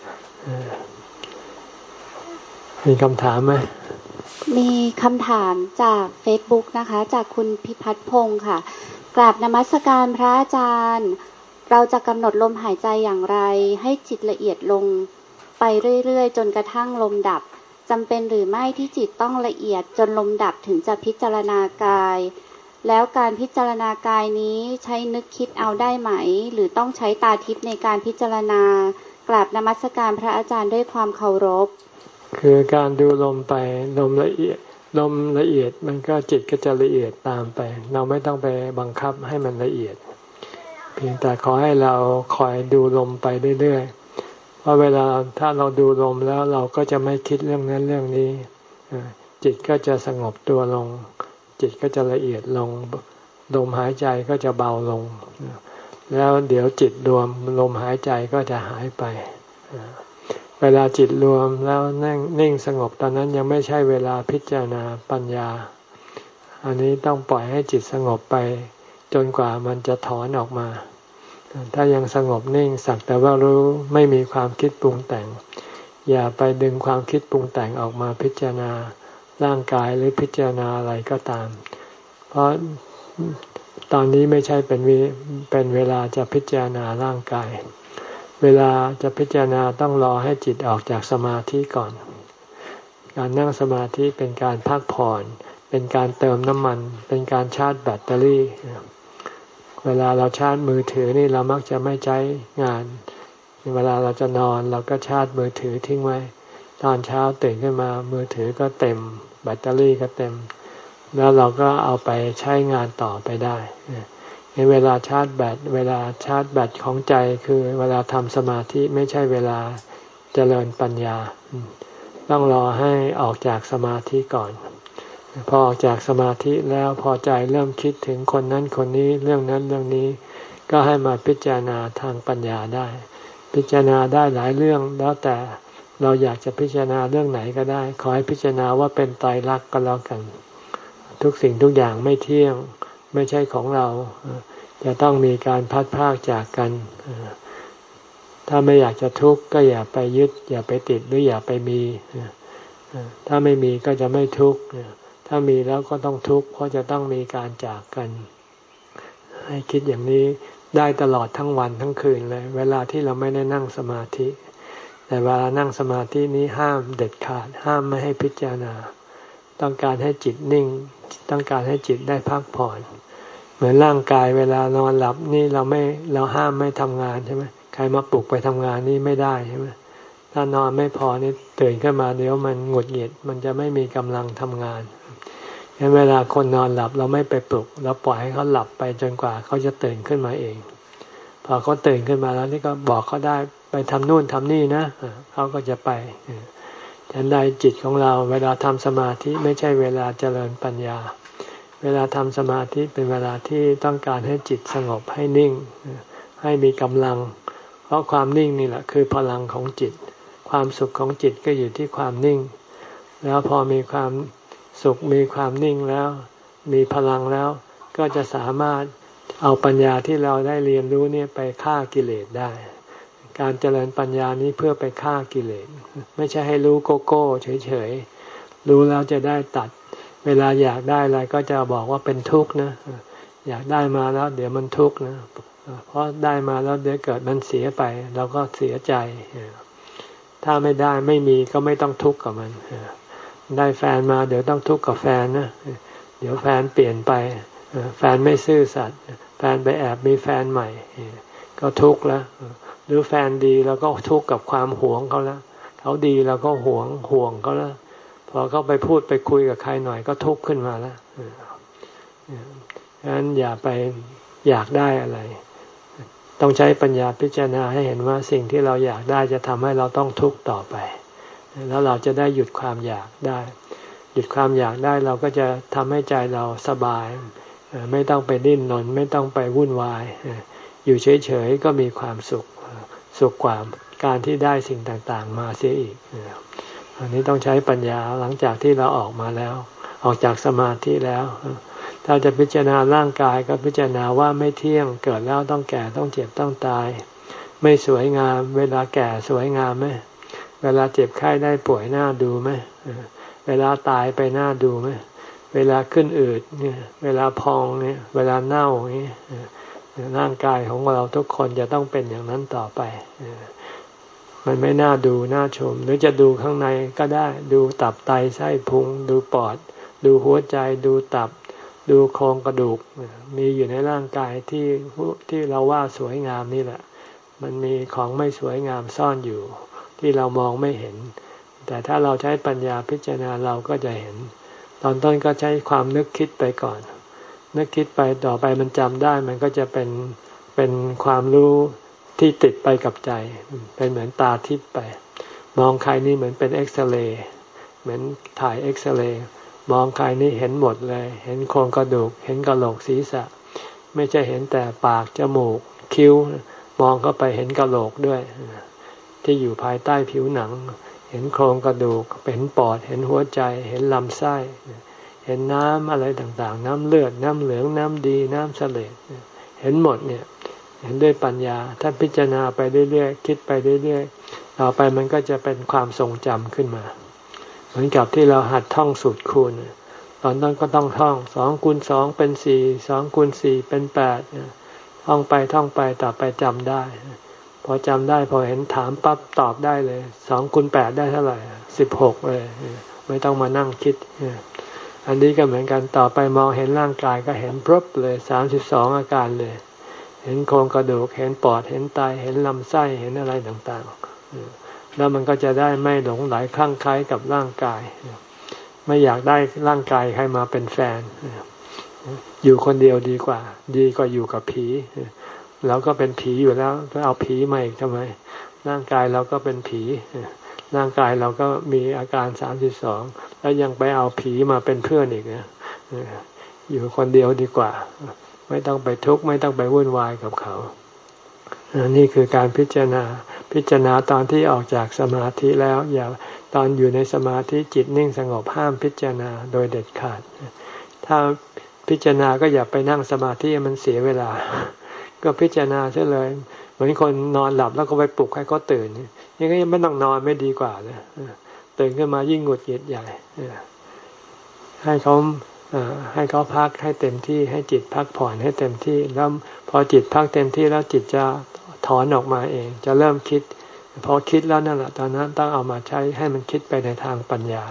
มีคำถามไหมมีคำถามจาก Facebook นะคะจากคุณพิพัฒน์พงศ์ค่ะกราบนมัสการพระอาจารย์เราจะกำหนดลมหายใจอย่างไรให้จิตละเอียดลงไปเรื่อยๆจนกระทั่งลมดับจำเป็นหรือไม่ที่จิตต้องละเอียดจนลมดับถึงจะพิจารณากายแล้วการพิจารณากายนี้ใช้นึกคิดเอาได้ไหมหรือต้องใช้ตาทิพย์ในการพิจารณากราบนมัสการพระอาจารย์ด้วยความเคารพคือการดูลมไปลมละเอียดลมละเอียดมันก็จิตก็จะละเอียดตามไปเราไม่ต้องไปบังคับให้มันละเอียดเพียงแต่ขอให้เราคอยดูลมไปเรื่อยๆเพราะเวลาถ้าเราดูลมแล้วเราก็จะไม่คิดเรื่องนั้นเรื่องนี้จิตก็จะสงบตัวลงจิตก็จะละเอียดลงลมหายใจก็จะเบาลงแล้วเดี๋ยวจิตรวมลมหายใจก็จะหายไปเวลาจิตรวมแล้วนั่งนิ่งสงบตอนนั้นยังไม่ใช่เวลาพิจารณาปัญญาอันนี้ต้องปล่อยให้จิตสงบไปจนกว่ามันจะถอนออกมาถ้ายังสงบนิ่งสักแต่ว่ารู้ไม่มีความคิดปรุงแต่งอย่าไปดึงความคิดปรุงแต่งออกมาพิจารณาร่างกายหรือพิจารณาอะไรก็ตามเพราะตอนนี้ไม่ใช่เป็นวิเป็นเวลาจะพิจารณาร่างกายเวลาจะพิจารณาต้องรอให้จิตออกจากสมาธิก่อนการนั่งสมาธิเป็นการพักผ่อนเป็นการเติมน้ำมันเป็นการชาร์จแบตเตอรี่เวลาเราชาร์จมือถือนี่เรามักจะไม่ใช้งานเวลาเราจะนอนเราก็ชาร์จมือถือทิ้งไว้ตอนเช้าตื่นขึ้นมามือถือก็เต็มแบตเตอรี่ก็เต็มแล้วเราก็เอาไปใช้งานต่อไปได้ในเวลาชาร์จแบตเวลาชาร์จแบตของใจคือเวลาทำสมาธิไม่ใช่เวลาเจริญปัญญาต้องรอให้ออกจากสมาธิก่อนพอออกจากสมาธิแล้วพอใจเริ่มคิดถึงคนนั้นคนนี้เรื่องนั้นเรื่องนี้ก็ให้มาพิจารณาทางปัญญาได้พิจารณาได้หลายเรื่องแล้วแต่เราอยากจะพิจารณาเรื่องไหนก็ได้ขอให้พิจารณาว่าเป็นไตรลักษณ์ก็แล้วกันทุกสิ่งทุกอย่างไม่เที่ยงไม่ใช่ของเราจะต้องมีการพัดพรากจากกันถ้าไม่อยากจะทุกข์ก็อย่าไปยึดอย่าไปติดหรืออย่าไปมีถ้าไม่มีก็จะไม่ทุกข์ถ้ามีแล้วก็ต้องทุกข์เพราะจะต้องมีการจากกันให้คิดอย่างนี้ได้ตลอดทั้งวันทั้งคืนเลยเวลาที่เราไม่ได้นั่งสมาธิแต่เวลานั่งสมาธินี้ห้ามเด็ดขาดห้ามไม่ให้พิจารณาต้องการให้จิตนิ่งต้องการให้จิตได้พักผ่อนเหมือนร่างกายเวลานอนหลับนี่เราไม่เราห้ามไม่ทำงานใช่ไหมใครมาปลุกไปทำงานนี่ไม่ได้ใช่ไหมถ้านอนไม่พอนี่ตื่นขึ้นมาเดี๋ยวมันหงุดหงิดมันจะไม่มีกำลังทำงานงั้นเวลาคนนอนหลับเราไม่ไปปลุกเราปล่อยให้เขาหลับไปจนกว่าเขาจะตื่นขึ้นมาเองพอเขาตื่นขึ้นมาแล้วนี่ก็บอกเขาได้ไปทำนู่นทำนี่นะเขาก็จะไปฉันใดจิตของเราเวลาทำสมาธิไม่ใช่เวลาเจริญปัญญาเวลาทำสมาธิเป็นเวลาที่ต้องการให้จิตสงบให้นิ่งให้มีกำลังเพราะความนิ่งนี่แหละคือพลังของจิตความสุขของจิตก็อยู่ที่ความนิ่งแล้วพอมีความสุขมีความนิ่งแล้วมีพลังแล้วก็จะสามารถเอาปัญญาที่เราได้เรียนรู้เนี่ยไปฆ่ากิเลสได้การเจริญปัญญานี้เพื่อไปฆ่ากิเลสไม่ใช่ให้รู้โกโก้เฉยๆรู้แล้วจะได้ตัดเวลาอยากได้อะไรก็จะบอกว่าเป็นทุกข์นะอยากได้มาแล้วเดี๋ยวมันทุกข์นะเพราะได้มาแล้วเดี๋ยวเกิดมันเสียไปเราก็เสียใจถ้าไม่ได้ไม่มีก็ไม่ต้องทุกข์กับมันได้แฟนมาเดี๋ยวต้องทุกข์กับแฟนนะเดี๋ยวแฟนเปลี่ยนไปแฟนไม่ซื่อสัตย์แฟนไปแอบมีแฟนใหม่ก็ทุกข์แล้วหรือแฟนดีแล้วก็ทุกข์กับความหวงเขาแล้วเขาดีแล้วก็หวงห่วงเขาแล้วพอพอเขาไปพูดไปคุยกับใครหน่อยก็ทุกข์ขึ้นมาแล้วดังนั้นอย่าไปอยากได้อะไรต้องใช้ปัญญาพิจารณาให้เห็นว่าสิ่งที่เราอยากได้จะทำให้เราต้องทุกข์ต่อไปแล้วเราจะได้หยุดความอยากได้หยุดความอยากได้เราก็จะทำให้ใจเราสบายไม่ต้องไปดิ้นรนไม่ต้องไปวุ่นวายอยู่เฉยๆก็มีความสุขสุขกว่าการที่ได้สิ่งต่างๆมาเสียอีกอันนี้ต้องใช้ปัญญาหลังจากที่เราออกมาแล้วออกจากสมาธิแล้วถ้าจะพิจารณาร่างกายก็พิจารณาว่าไม่เที่ยงเกิดแล้วต้องแก่ต้องเจ็บต้องตายไม่สวยงามเวลาแก่สวยงามไหมเวลาเจ็บไข้ได้ป่วยน่าดูไหมเวลาตายไปน่าดูไหมเวลาขึ้นอืดเนี่ยเวลาพองเนี่ยเวลาเน่าอย่างนี้ร่างกายของเราทุกคนจะต้องเป็นอย่างนั้นต่อไปมันไม่น่าดูน่าชมหรือจะดูข้างในก็ได้ดูตับไตไส้พุงดูปอดดูหัวใจดูตับดูโครงกระดูกมีอยู่ในร่างกายที่ที่เราว่าสวยงามนี่แหละมันมีของไม่สวยงามซ่อนอยู่ที่เรามองไม่เห็นแต่ถ้าเราใช้ปัญญาพิจารณาเราก็จะเห็นตอนต้นก็ใช้ความนึกคิดไปก่อนนึกคิดไปต่อไปมันจำได้มันก็จะเป็นเป็นความรู้ที่ติดไปกับใจเป็นเหมือนตาทิพย์ไปมองใครนี่เหมือนเป็นเอ็กซเรย์เหมือนถ่ายเอ็กซเรย์มองใครนี่เห็นหมดเลยเห็นโครงกระดูกเห็นกะโหลกศีรษะไม่ใช่เห็นแต่ปากจมูกคิ้วมองเข้าไปเห็นกะโหลกด้วยที่อยู่ภายใต้ผิวหนังเห็นโครงกระดูกเห็นปอดเห็นหัวใจเห็นลำไส้เห็นน้ำอะไรต่างๆน้ำเลือดน้ำเหลืองน้ำดีน้ำเสลดเห็นหมดเนี่ยเห็นด้วยปัญญาถ้าพิจารณาไปเรื่อยๆคิดไปเรื่อยๆต่อไปมันก็จะเป็นความทรงจำขึ้นมาเหมือนกับที่เราหัดท่องสูตรคูณตอนนั้นก็ต้องท่องสองคูณสองเป็นสี่สองคูณสี่เป็นแปดท่องไปท่องไปต่อไปจำได้พอจำได้พอเห็นถามปั๊บตอบได้เลยสองคูณแปดได้เท่าไหร่สิบหกเลยไม่ต้องมานั่งคิดอันนี้ก็เหมือนกันต่อไปมองเห็นร่างกายก็เห็นพรึบเลยสามสิบสองอาการเลยเห็นโครงกระดูกเห็นปอดเห็นไตเห็นลำไส้เห็นอะไรต่างๆแล้วมันก็จะได้ไม่หลงไหลคลั่งไคล้กับร่างกายไม่อยากได้ร่างกายใครมาเป็นแฟนอยู่คนเดียวดีกว่าดีกว่าอยู่กับผีเราก็เป็นผีอยู่แล้วก็เอาผีมาอีกทำไมร่างกายเราก็เป็นผีร่างกายเราก็มีอาการสามสิบสองแล้วยังไปเอาผีมาเป็นเพื่อนอีกนะอยู่คนเดียวดีกว่าไม่ต้องไปทุกข์ไม่ต้องไปวุ่นวายกับเขานี่คือการพิจารณาพิจารณาตอนที่ออกจากสมาธิแล้วอย่าตอนอยู่ในสมาธิจิตนิ่งสงบห้ามพิจารณาโดยเด็ดขาดถ้าพิจารณาก็อย่าไปนั่งสมาธิมันเสียเวลาก็พิจารณาซะเลยเหมือนคนนอนหลับแล้วก็ไปปลุกให้เขาตื่นยังไงไม่ต้องนอนไม่ดีกว่าเลยตื่นขึ้นมายิ่งหงุดหงิดใหญ่ให้เขาให้เขาพักให้เต็มที่ให้จิตพักผ่อนให้เต็มที่แล้วพอจิตพักเต็มที่แล้วจิตจะถอนออกมาเองจะเริ่มคิดพอคิดแล้วนั่นแหละตอนนั้นต้องเอามาใช้ให้มันคิดไปในทางปัญญา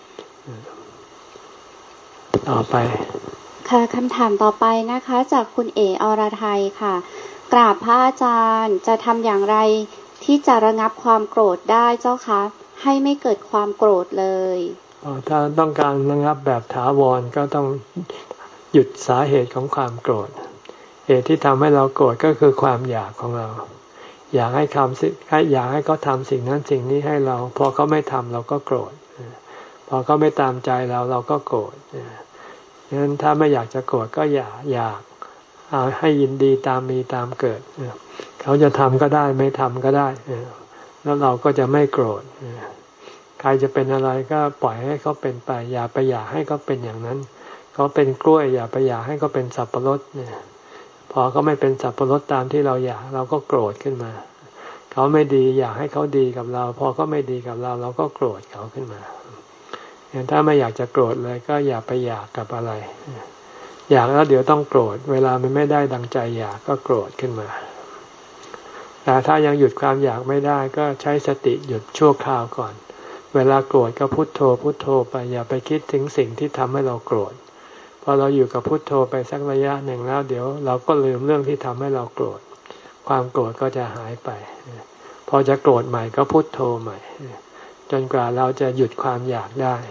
ต่อไปค่ะคำถามต่อไปนะคะจากคุณเอ๋อรไทยค่ะกราบพระอาจารย์จะทำอย่างไรที่จะระงับความโกรธได้เจ้าคะให้ไม่เกิดความโกรธเลยถ้าต้องการระงับแบบถาวรก็ต้องหยุดสาเหตุของความโกรธเหตุที่ทำให้เราโกรธก็คือความอยากของเราอยากให้ทำสิ่งอยากให้เขาทำสิ่งนั้นสิ่งนี้ให้เราพอเขาไม่ทำเราก็โกรธพอเขาไม่ตามใจเราเราก็โกรธฉะนั้นถ้าไม่อยากจะโกรธก็อย่าอยากเอาให้ยินดีตามมีตามเกิดเขาจะทำก็ได้ไม่ทำก็ได้แล้วเราก็จะไม่โกรธใครจะเป็นอะไรก็ปล่อยให้เขาเป็นไปอย่าไปอยากให้เขาเป็นอย่างนั้นเขาเป็นกล้วยอย่าไปอยากให้เขาเป็นสับปะรดเนี่ยพอเขาไม่เป็นสับปะรดตามที่เราอยากเราก็โกรธขึ้นมาเขาไม่ดีอยากให้เขาดีกับเราพอเขาไม่ดีกับเราเราก็โกรธเขาขึ้นมาอย่างถ้าไม่อยากจะโกรธเลยก็อย่าไปอยากกับอะไรอยากแล้วเดี๋ยวต้องโกรธเวลามันไม่ได้ดังใจอยากก็โกรธขึ้นมาแต่ถ้ายังหยุดความอยากไม่ได้ก็ใช้สติหยุดชั่วคราวก่อนเวลาโกรธก็พุทโธพุทโธไปอย่าไปคิดถึงสิ่งที่ทำให้เราโกรธพอเราอยู่กับพุทโธไปสักระยะหนึ่งแล้วเดี๋ยวเราก็ลืมเรื่องที่ทำให้เราโกรธความโกรธก็จะหายไปพอจะโกรธใหม่ก็พุทโธใหม่พจนกว่าเราจะหยุดความอยากได้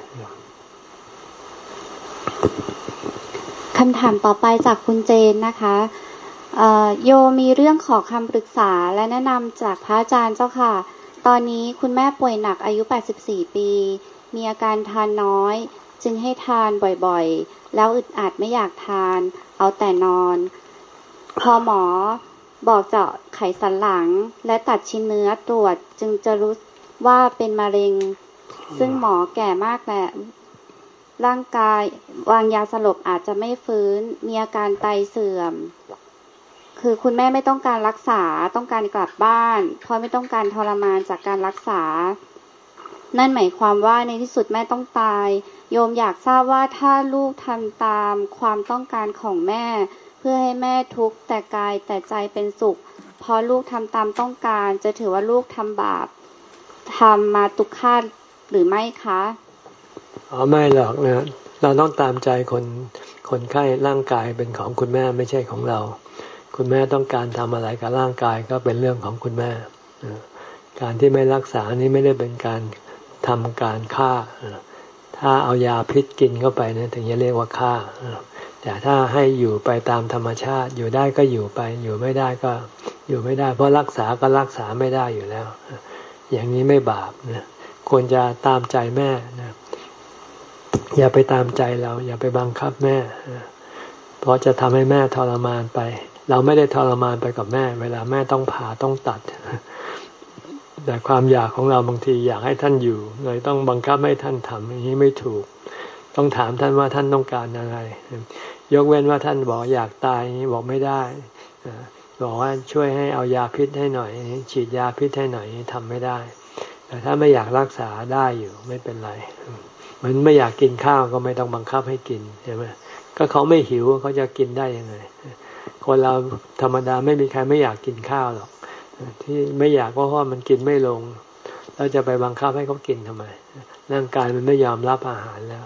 คำถามต่อไปจากคุณเจนนะคะโยมีเรื่องขอคำปรึกษาและแนะนำจากพระอาจารย์เจ้าค่ะตอนนี้คุณแม่ป่วยหนักอายุแปดสิบสี่ปีมีอาการทานน้อยจึงให้ทานบ่อยๆแล้วอึดอัดไม่อยากทานเอาแต่นอนพอหมอบอกเจาะไขสันหลังและตัดชิ้นเนื้อตรวจจึงจะรู้ว่าเป็นมะเร็งซึ่งหมอแก่มากแล้วร่างกายวางยาสลบอาจจะไม่ฟื้นมีอาการไตเสื่อมคือคุณแม่ไม่ต้องการรักษาต้องการกลับบ้านเพราะไม่ต้องการทรมานจากการรักษานั่นหมายความว่าในที่สุดแม่ต้องตายโยมอยากทราบว่าถ้าลูกทำตามความต้องการของแม่เพื่อให้แม่ทุกข์แต่กายแต่ใจเป็นสุขพอลูกทำตามต้องการจะถือว่าลูกทำบาปทำมาตุฆาตหรือไม่คะอ๋อไม่หรอกนะเราต้องตามใจคนคนไข้ร่างกายเป็นของคุณแม่ไม่ใช่ของเราคุณแม่ต้องการทำอะไรกับร่างกายก็เป็นเรื่องของคุณแม่การที่ไม่รักษานี้ไม่ได้เป็นการทำการฆ่าถ้าเอายาพิษกินเข้าไปเนี่ยถึงจะเรียกว่าฆ่าแต่ถ้าให้อยู่ไปตามธรรมชาติอยู่ได้ก็อยู่ไปอยู่ไม่ได้ก็อยู่ไม่ได้เพราะรักษาก็รักษาไม่ได้อยู่แล้วอย่างนี้ไม่บาปนะควรจะตามใจแม่นะอย่าไปตามใจเราอย่าไปบังคับแม่เพราะจะทำให้แม่ทรมานไปเราไม่ได้ทรมานไปกับแม่เวลาแม่ต้องผ่าต้องตัดแต่ความอยากของเราบางทีอยากให้ท่านอยู่เลยต้องบังคับให้ท่านทำอย่างนี้ไม่ถูกต้องถามท่านว่าท่านต้องการอะไรยกเว้นว่าท่านบอกอยากตายอย่างนี้บอกไม่ได้บอกว่าช่วยให้เอายาพิษให้หน่อยฉีดยาพิษให้หน่อยทำไม่ได้แต่ถ้าไม่อยากรักษาได้อยู่ไม่เป็นไรเหมือนไม่อยากกินข้าวก็ไม่ต้องบังคับให้กินใช่ไหมก็เขาไม่หิวเขาจะกินได้ยังไงคนเราธรรมดาไม่มีใครไม่อยากกินข้าวหรอกที่ไม่อยากเพราะว่ามันกินไม่ลงแล้วจะไปบังคับให้เขากินทำไมร่างกายมันไม่ยอมรับอาหารแล้ว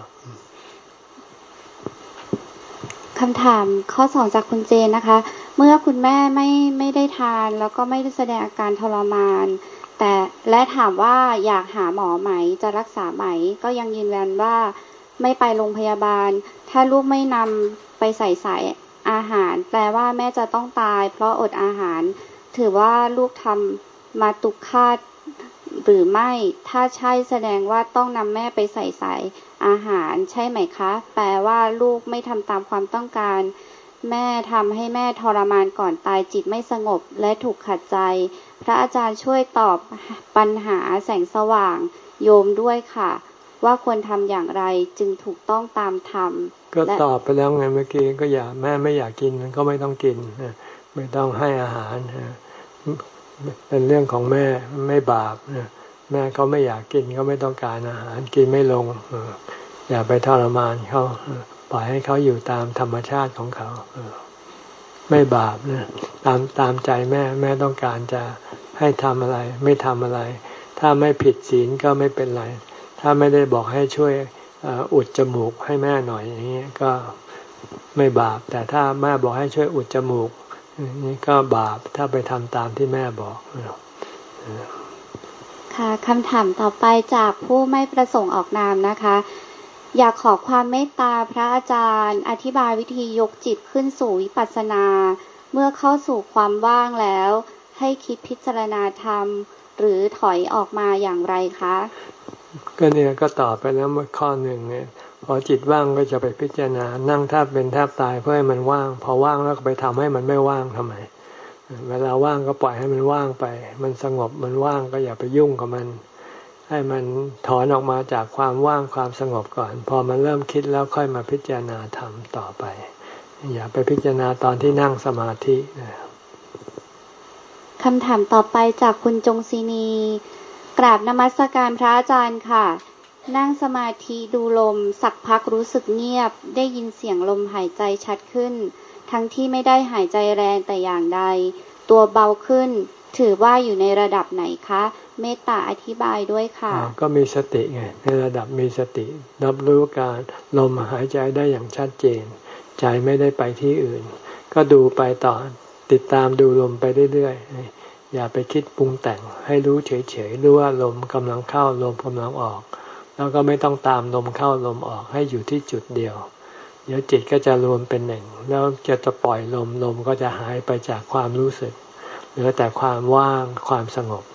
คำถามข้อสองจากคุณเจนนะคะเมื่อคุณแม่ไม่ไม่ได้ทานแล้วก็ไม่ได้แสดงอาการทรมานแต่และถามว่าอยากหาหมอไหมจะรักษาไหมก็ยังยืนยันว่าไม่ไปโรงพยาบาลถ้าลูกไม่นำไปใส่สายอาหารแปลว่าแม่จะต้องตายเพราะอดอาหารถือว่าลูกทำมาตุฆาตหรือไม่ถ้าใช่แสดงว่าต้องนำแม่ไปใส่สายอาหารใช่ไหมคะแปลว่าลูกไม่ทำตามความต้องการแม่ทำให้แม่ทรมานก่อนตายจิตไม่สงบและถูกขัดใจพระอาจารย์ช่วยตอบปัญหาแสงสว่างโยมด้วยค่ะว่าควรทำอย่างไรจึงถูกต้องตามธรรมก็ตอบไปแล้วไงเมื่อกี้ก็อยากแม่ไม่อยากกินก็ไม่ต้องกินไม่ต้องให้อาหารเป็นเรื่องของแม่ไม่บาปแม่เขาไม่อยากกินเขาไม่ต้องการอาหารกินไม่ลงอย่าไปทรมานเขาปล่อยให้เขาอยู่ตามธรรมชาติของเขาไม่บาปนะตามตามใจแม่แม่ต้องการจะให้ทำอะไรไม่ทำอะไรถ้าไม่ผิดศีลก็ไม่เป็นไรถ้าไม่ได้บอกให้ช่วยอุดจมูกให้แม่หน่อยอย่างนี้ก็ไม่บาปแต่ถ้าแม่บอกให้ช่วยอุดจมูกนี่ก็บาปถ้าไปทำตามที่แม่บอกค่ะคำถามต่อไปจากผู้ไม่ประสงค์ออกนามนะคะอยากขอความเมตตาพระอาจารย์อธิบายวิธียกจิตขึ้นสู่วิปัสสนาเมื่อเข้าสู่ความว่างแล้วให้คิดพิจารณาธรรมหรือถอยออกมาอย่างไรคะก็เนี่ยก็ตอบไปแล้วเมื่อข้อหนึ่งเนี่ยพอจิตว่างก็จะไปพิจารณานั่งแทบเป็นแทบตายเพื่อให้มันว่างพอว่างแล้วก็ไปทำให้มันไม่ว่างทำไมเวลาว่างก็ปล่อยให้มันว่างไปมันสงบมันว่างก็อย่าไปยุ่งกับมันให้มันถอนออกมาจากความว่างความสงบก่อนพอมันเริ่มคิดแล้วค่อยมาพิจารณาธรรมต่อไปอย่าไปพิจารณาตอนที่นั่งสมาธิคำถามต่อไปจากคุณจงศินีกราบนมัสการพระอาจารย์ค่ะนั่งสมาธิดูลมสักพักรู้สึกเงียบได้ยินเสียงลมหายใจชัดขึ้นทั้งที่ไม่ได้หายใจแรงแต่อย่างใดตัวเบาขึ้นถือว่าอยู่ในระดับไหนคะเมตตาอธิบายด้วยค่ะก็มีสติไงในระดับมีสติรับรู้การลมหายใจได้อย่างชัดเจนใจไม่ได้ไปที่อื่นก็ดูไปต่อติดตามดูลมไปเรื่อยๆอย่าไปคิดปรุงแต่งให้รู้เฉยๆรู้ว่าลมกำลังเข้าลมกำลังออกแล้วก็ไม่ต้องตามลมเข้าลมออกให้อยู่ที่จุดเดียวเดี๋ยวจิตก็จะรวมเป็นหนึ่งแล้วจะจะปล่อยลมลมก็จะหายไปจากความรู้สึกเหลือแต่ความว่างความสงบ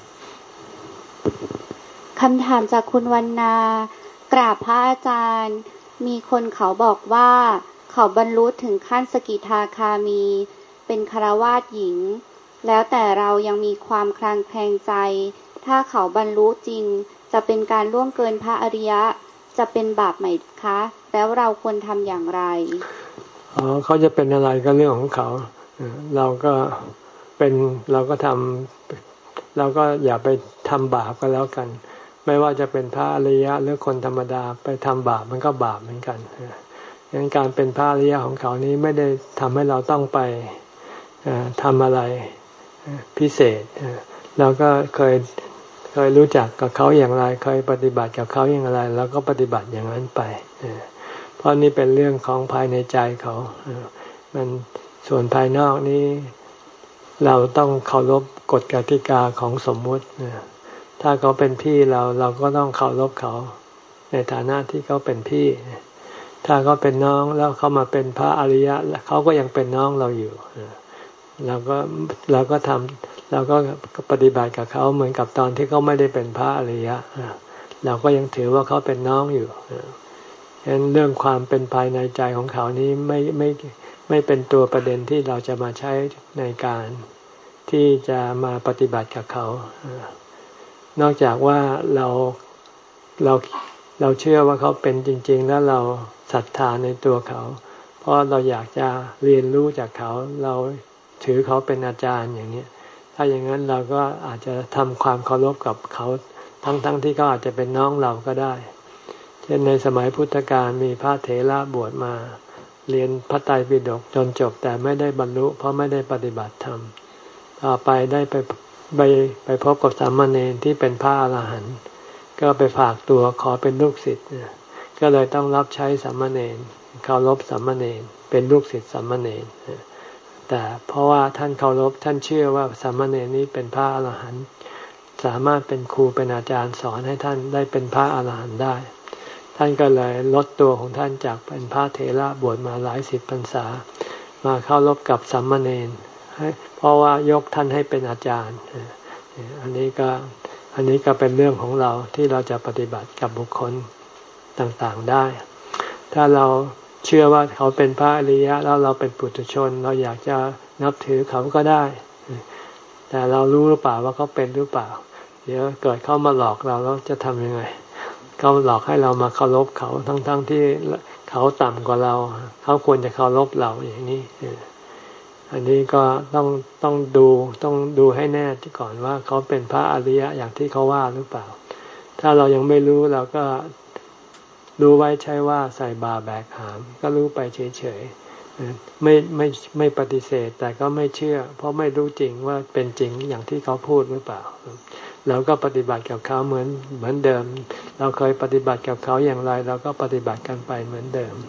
คำถามจากคุณวรรณากราบพระอาจารย์มีคนเขาบอกว่าเขาบรรลุถึงขั้นสกิทาคามีเป็นฆราวาสหญิงแล้วแต่เรายังมีความคลางแคลงใจถ้าเขาบรรลุจริงจะเป็นการล่วงเกินพระอริยะจะเป็นบาปไหมคะแล้วเราควรทำอย่างไรอ๋อเขาจะเป็นอะไรก็เรื่องของเขาเราก็เป็นเราก็ทำเราก็อย่าไปทำบาปก็แล้วกันไม่ว่าจะเป็นพระอริยะหรือคนธรรมดาไปทำบาปมันก็บาปเหมือนกันงั้นการเป็นพระอริยะของเขานี้ไม่ได้ทำให้เราต้องไปทำอะไรพิเศษเราก็เคยเคยรู้จักกับเขาอย่างไรเคยปฏิบัติกับเขาอย่างไรแล้วก็ปฏิบัติอย่างนั้นไปเพราะนี่เป็นเรื่องของภายในใจเขามันส่วนภายนอกนี้เราต้องเคารพกฎกติกาของสมมุติถ้าเขาเป็นพี่เราเราก็ต้องเคารพเขาในฐานะที่เขาเป็นพี่ถ้าเขาเป็นน้องแล้วเขามาเป็นพระอริยะเขาก็ยังเป็นน้องเราอยู่เราก็เราก็ทำเราก็ปฏิบัติกับเขาเหมือนกับตอนที่เขาไม่ได้เป็นพระอริยะเราก็ยังถือว่าเขาเป็นน้องอยู่ฉะนั้นเรื่องความเป็นภายในใจของเขานี้ไม่ไม่ไม่เป็นตัวประเด็นที่เราจะมาใช้ในการที่จะมาปฏิบัติกับเขานอกจากว่าเราเราเราเชื่อว่าเขาเป็นจริงๆแล้วเราศรัทธาในตัวเขาเพราะเราอยากจะเรียนรู้จากเขาเราถือเขาเป็นอาจารย์อย่างนี้ถ้าอย่างนั้นเราก็อาจจะทำความเคารพกับเขาทั้งๆที่เขาอาจจะเป็นน้องเราก็ได้เช่นในสมัยพุทธกาลมีพระเถระบวชมาเรียนพระไตรปิฎกจนจบแต่ไม่ได้บรรลุเพราะไม่ได้ปฏิบัติธรรมต่อไปได้ไปไปไปพบกับสามเณรที่เป็นพระอรหันต์ก็ไปฝากตัวขอเป็นลูกศิษย์ก็เลยต้องรับใช้สามเณรเคารพสามเณรเป็นลูกศิษย์สามเณรแต่เพราะว่าท่านเคารพท่านเชื่อว่าสามเณรนี้เป็นพระอรหันต์สามารถเป็นครูเป็นอาจารย์สอนให้ท่านได้เป็นพระอรหันต์ได้ท่านก็เลยลดตัวของท่านจากเป็นพระเถระบวชมาหลายสิบพรรษามาเข้ารบกับสามเณรเพราะว่ายกท่านให้เป็นอาจารย์อันนี้ก็อันนี้ก็เป็นเรื่องของเราที่เราจะปฏิบัติกับบุคคลต่างๆได้ถ้าเราเชื่อว่าเขาเป็นพระอริยะแล้วเราเป็นปุถุชนเราอยากจะนับถือเขาก็ได้แต่เรารู้หรือเปล่าว่าเขาเป็นหรือเปล่าเดี๋ยวเกิดเขามาหลอกเราเราจะทำยังไงเขาหลอกให้เรามาเคารพเขาทั้งๆที่เขาต่ำกว่าเราเขาควรจะเคารพเราอย่างนี้อันนี้ก็ต้องต้องดูต้องดูให้แน่ก่อนว่าเขาเป็นพระอริยะอย่างที่เขาว่าหรือเปล่าถ้าเรายังไม่รู้เราก็รู้ไว้ใช่ว่าใส่บาแบกหามก็รู้ไปเฉยๆไม่ไม่ไม่ปฏิเสธแต่ก็ไม่เชื่อเพราะไม่รู้จริงว่าเป็นจริงอย่างที่เขาพูดหรือเปล่าเราก็ปฏิบัติกับเขาเหมือนเหมือนเดิมเราเคยปฏิบัติกับเขาอย่างไรเราก็ปฏิบัติกันไปเหมือนเดิม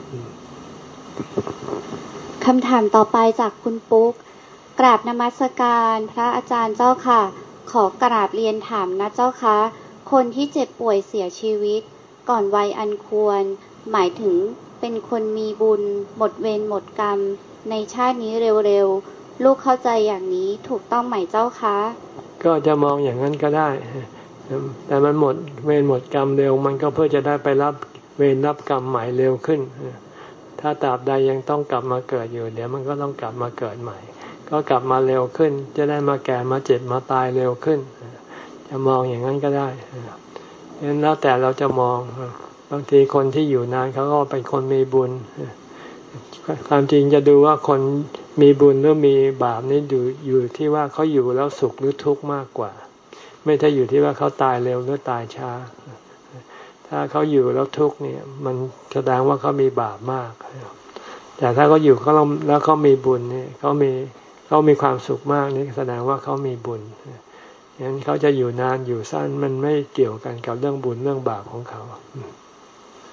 คำถามต่อไปจากคุณปุ๊กกราบนมัสการพระอาจารย์เจ้าค่ะขอกราบเรียนถามนะเจ้าคะคนที่เจ็บป่วยเสียชีวิตก่อนวัยอันควรหมายถึงเป็นคนมีบุญหมดเวรหมดกรรมในชาตินี้เร็วๆลูกเข้าใจอย่างนี้ถูกต้องไหมเจ้าคะก็จะมองอย่างนั้นก็ได้แต่มันหมดเวรหมดกรรมเร็วมันก็เพื่อจะได้ไปรับเวรรับกรรมใหม่เร็วขึ้นถ้าตราบใดยังต้องกลับมาเกิดอยู่เดี๋ยวมันก็ต้องกลับมาเกิดใหม่ก็กลับมาเร็วขึ้นจะได้มาแก่มาเจ็บมาตายเร็วขึ้นจะมองอย่างนั้นก็ได้ฉะนั้นแล้วแต่เราจะมองบางทีคนที่อยู่นานเขาก็เป็นคนมีบุญความจริงจะดูว่าคนมีบุญหรือมีบาปนี่อยู่อยู่ที่ว่าเขาอยู่แล้วสุขหรือทุกข์มากกว่าไม่ใช่อยู่ที่ว่าเขาตายเร็วหรือตายช้าถ้าเขาอยู่แล้วทุกข์เนี่ยมันแสดงว่าเขามีบาปมากแต่ถ้าเขาอยู่เขาแล้วเขามีบุญเนี่ยเขามีเขามีความสุขมากนี่แสดงว่าเขามีบุญงั้นเขาจะอยู่นานอยู่สั้นมันไม่เกี่ยวกันกับเรื่องบุญเรื่องบาปของเขา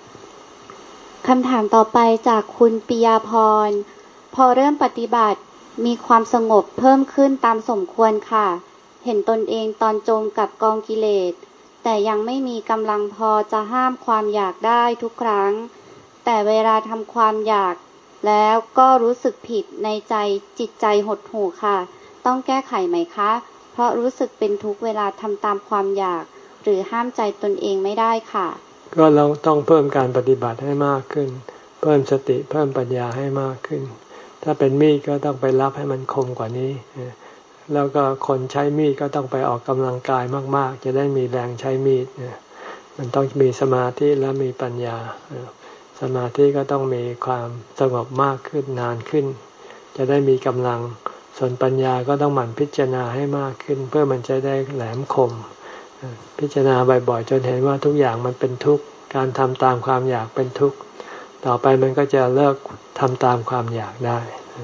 คำถามต่อไปจากคุณปิยาพรพอเริ่มปฏิบัติมีความสงบเพิ่มขึ้นตามสมควรค่ะเห็นตนเองตอนจมกับกองกิเลสแต่ยังไม่มีกำลังพอจะห้ามความอยากได้ทุกครั้งแต่เวลาทำความอยากแล้วก็รู้สึกผิดในใจจิตใจหดหู่ค่ะต้องแก้ไขไหมคะเพราะรู้สึกเป็นทุกข์เวลาทำตามความอยากหรือห้ามใจตนเองไม่ได้ค่ะก็เราต้องเพิ่มการปฏิบัติให้มากขึ้นเพิ่มสติเพิ่มปัญญาให้มากขึ้นถ้าเป็นมีดก็ต้องไปรับให้มันคมกว่านี้แล้วก็คนใช้มีดก็ต้องไปออกกำลังกายมากๆจะได้มีแรงใช้มีดมันต้องมีสมาธิและมีปัญญาสมาธิก็ต้องมีความสงบมากขึ้นนานขึ้นจะได้มีกำลังส่วนปัญญาก็ต้องหมั่นพิจารณาให้มากขึ้นเพื่อมันจะได้แหลมคมพิจารณาบ่อยๆจนเห็นว่าทุกอย่างมันเป็นทุกข์การทำตามความอยากเป็นทุกข์ต่อไปมันก็จะเลิกทำตามความอยากได้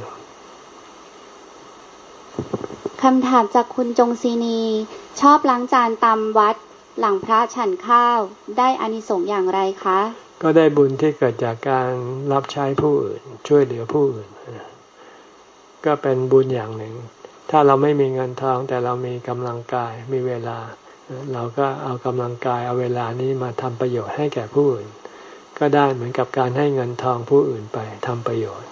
คำถามจากคุณจงศรีนีชอบล้างจานตามวัดหลังพระฉันข้าวได้อานิสงส์อย่างไรคะก็ได้บุญที่เกิดจากการรับใช้ผู้อื่นช่วยเหลือผู้อื่นก็เป็นบุญอย่างหนึ่งถ้าเราไม่มีเงินทองแต่เรามีกำลังกายมีเวลาเราก็เอากำลังกายเอาเวลานี้มาทำประโยชน์ให้แก่ผู้อื่นก็ได้เหมือนกับการให้เงินทองผู้อื่นไปทำประโยชน์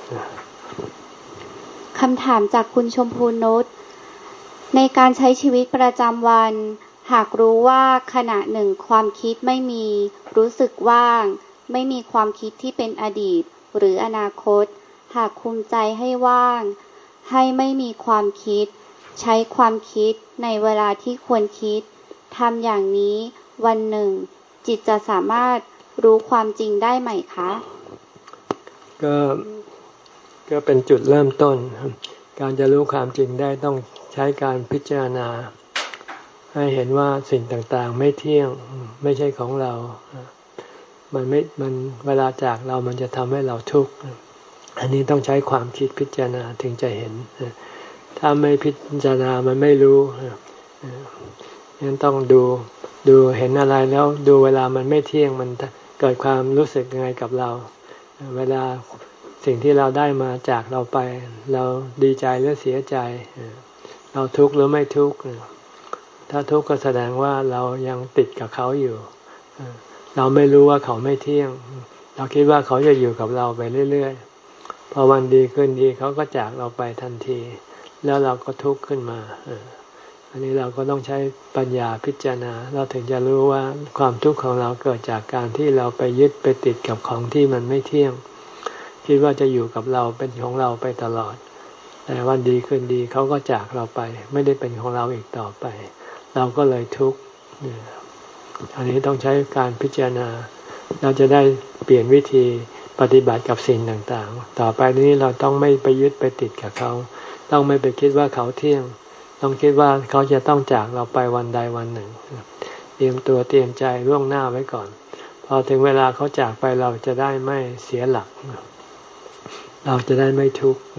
คำถามจากคุณชมพูนุชในการใช้ชีวิตประจำวันหากรู้ว่าขณะหนึ่งความคิดไม่มีรู้สึกว่างไม่มีความคิดที่เป็นอดีตหรืออนาคตหากคุมใจให้ว่างให้ไม่มีความคิดใช้ความคิดในเวลาที่ควรคิดทำอย่างนี้วันหนึ่งจิตจะสามารถรู้ความจริงได้ไหมคะก็ก็เป็นจุดเริ่มต้นการจะรู้ความจริงได้ต้องใช้การพิจารณาให้เห็นว่าสิ่งต่างๆไม่เที่ยงไม่ใช่ของเรามันไม่มันเวลาจากเรามันจะทำให้เราทุกข์อันนี้ต้องใช้ความคิดพิจารณาถึงจะเห็นถ้าไม่พิจารณามันไม่รู้งั้นต้องดูดูเห็นอะไรแล้วดูเวลามันไม่เที่ยงมันเกิดความรู้สึกยังไงกับเราเวลาสิ่งที่เราได้มาจากเราไปเราดีใจหรือเสียใจเราทุกข์หรือไม่ทุกข์ถ้าทุกข์ก็แสดงว่าเรายังติดกับเขาอยู่เราไม่รู้ว่าเขาไม่เที่ยงเราคิดว่าเขาจะอยู่กับเราไปเรื่อยๆพอวันดีขึ้นดีเขาก็จากเราไปทันทีแล้วเราก็ทุกข์ขึ้นมาอันนี้เราก็ต้องใช้ปัญญาพิจารณาเราถึงจะรู้ว่าความทุกข์ของเราเกิดจากการที่เราไปยึดไปติดกับของที่มันไม่เที่ยงคิดว่าจะอยู่กับเราเป็นของเราไปตลอดแต่วันดีขึ้นดีเขาก็จากเราไปไม่ได้เป็นของเราอีกต่อไปเราก็เลยทุกข์อันนี้ต้องใช้การพิจารณาเราจะได้เปลี่ยนวิธีปฏิบัติกับสิ่งต่างๆต่อไปนี้เราต้องไม่ไปยึดไปติดกับเขาต้องไม่ไปคิดว่าเขาเที่ยงต้องคิดว่าเขาจะต้องจากเราไปวันใดวันหนึ่งเตรียมตัวเตรียมใจล่วงหน้าไว้ก่อนพอถึงเวลาเขาจากไปเราจะได้ไม่เสียหลักเราจะได้ไม่ทุกข์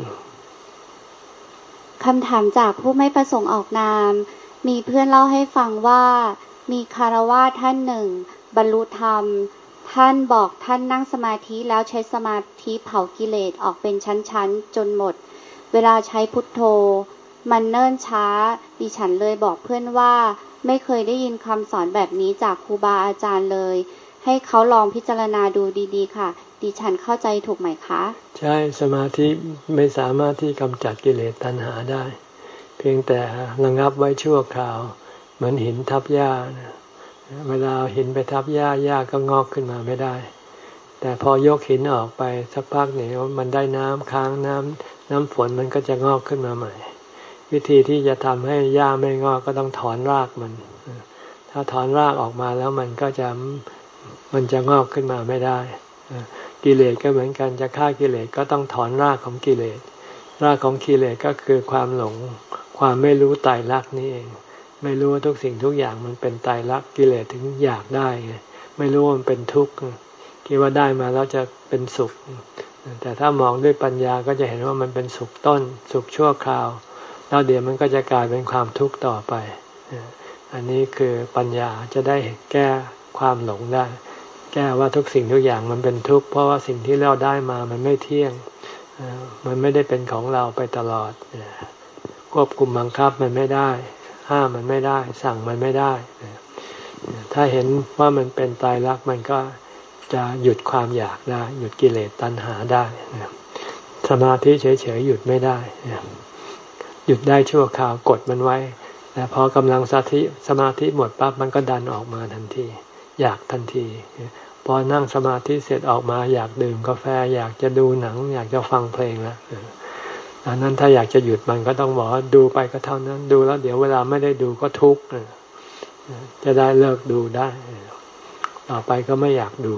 คำถามจากผู้ไม่ประสงค์ออกนามมีเพื่อนเล่าให้ฟังว่ามีคฤหัสถ์ท่านหนึ่งบรรลุธรรมท่านบอกท่านนั่งสมาธิแล้วใช้สมาธิเผากิเลสออกเป็นชั้นๆจนหมดเวลาใช้พุทโธมันเนิ่นช้าดิฉันเลยบอกเพื่อนว่าไม่เคยได้ยินคำสอนแบบนี้จากครูบาอาจารย์เลยให้เขาลองพิจารณาดูดีๆค่ะดิฉันเข้าใจถูกไหมคะใช่สมาธิไม่สามารถที่กำจัดกิเลสตัณหาได้เพียงแต่ระงับไว้ชั่วคราวเหมือนหินทับหญ้าเวลาหินไปทับหญ้าหญ้าก็งอกขึ้นมาไม่ได้แต่พอยกหินออกไปสักพักหนึ่งมันได้น้ำค้างน้ำน้ำฝนมันก็จะงอกขึ้นมาใหม่วิธีที่จะทำให้หญ้าไม่งอกก็ต้องถอนรากมันถ้าถอนรากออกมาแล้วมันก็จะมันจะงอกขึ้นมาไม่ได้กิเลสก็เหมือนกันจะฆ่ากิเลสก็ต้องถอนรากของกิเลสรากของกิเลสก็คือความหลงความไม่รู้ไตรลักษณ์นี่เองไม่รู้ว่าทุกสิ่งทุกอย่างมันเป็นไตรลักษณ์กิเลสถึงอยากได้ไงไม่รู้ว่ามันเป็นทุกข์คิดว่าได้มาแล้วจะเป็นสุขแต่ถ้ามองด้วยปัญญาก็จะเห็นว่ามันเป็นสุขต้นสุขชั่วคราวแล้วเดี๋ยวมันก็จะกลายเป็นความทุกข์ต่อไปอันนี้คือปัญญาจะได้แก้ความหลงได้แก้ว่าทุกสิ่งทุกอย่างมันเป็นทุกข์เพราะว่าสิ่งที่เราได้มามันไม่เที่ยงมันไม่ได้เป็นของเราไปตลอดควบคุมบังคับมันไม่ได้ห้ามมันไม่ได้สั่งมันไม่ได้ถ้าเห็นว่ามันเป็นไตรลักษณ์มันก็จะหยุดความอยากได้หยุดกิเลสตัณหาได้สมาธิเฉยๆหยุดไม่ได้หยุดได้ชั่วคราวกดมันไว้แต่พอกำลังสมาธิสมาธิหมดปั๊บมันก็ดันออกมาทันทีอยากทันทีพอนั่งสมาธิเสร็จออกมาอยากดื่มกาแฟอยากจะดูหนังอยากจะฟังเพลงแล้วอันนั้นถ้าอยากจะหยุดมันก็ต้องบอกว่าดูไปก็เท่านั้นดูแล้วเดี๋ยวเวลาไม่ได้ดูก็ทุกข์จะได้เลิกดูได้ต่อไปก็ไม่อยากดู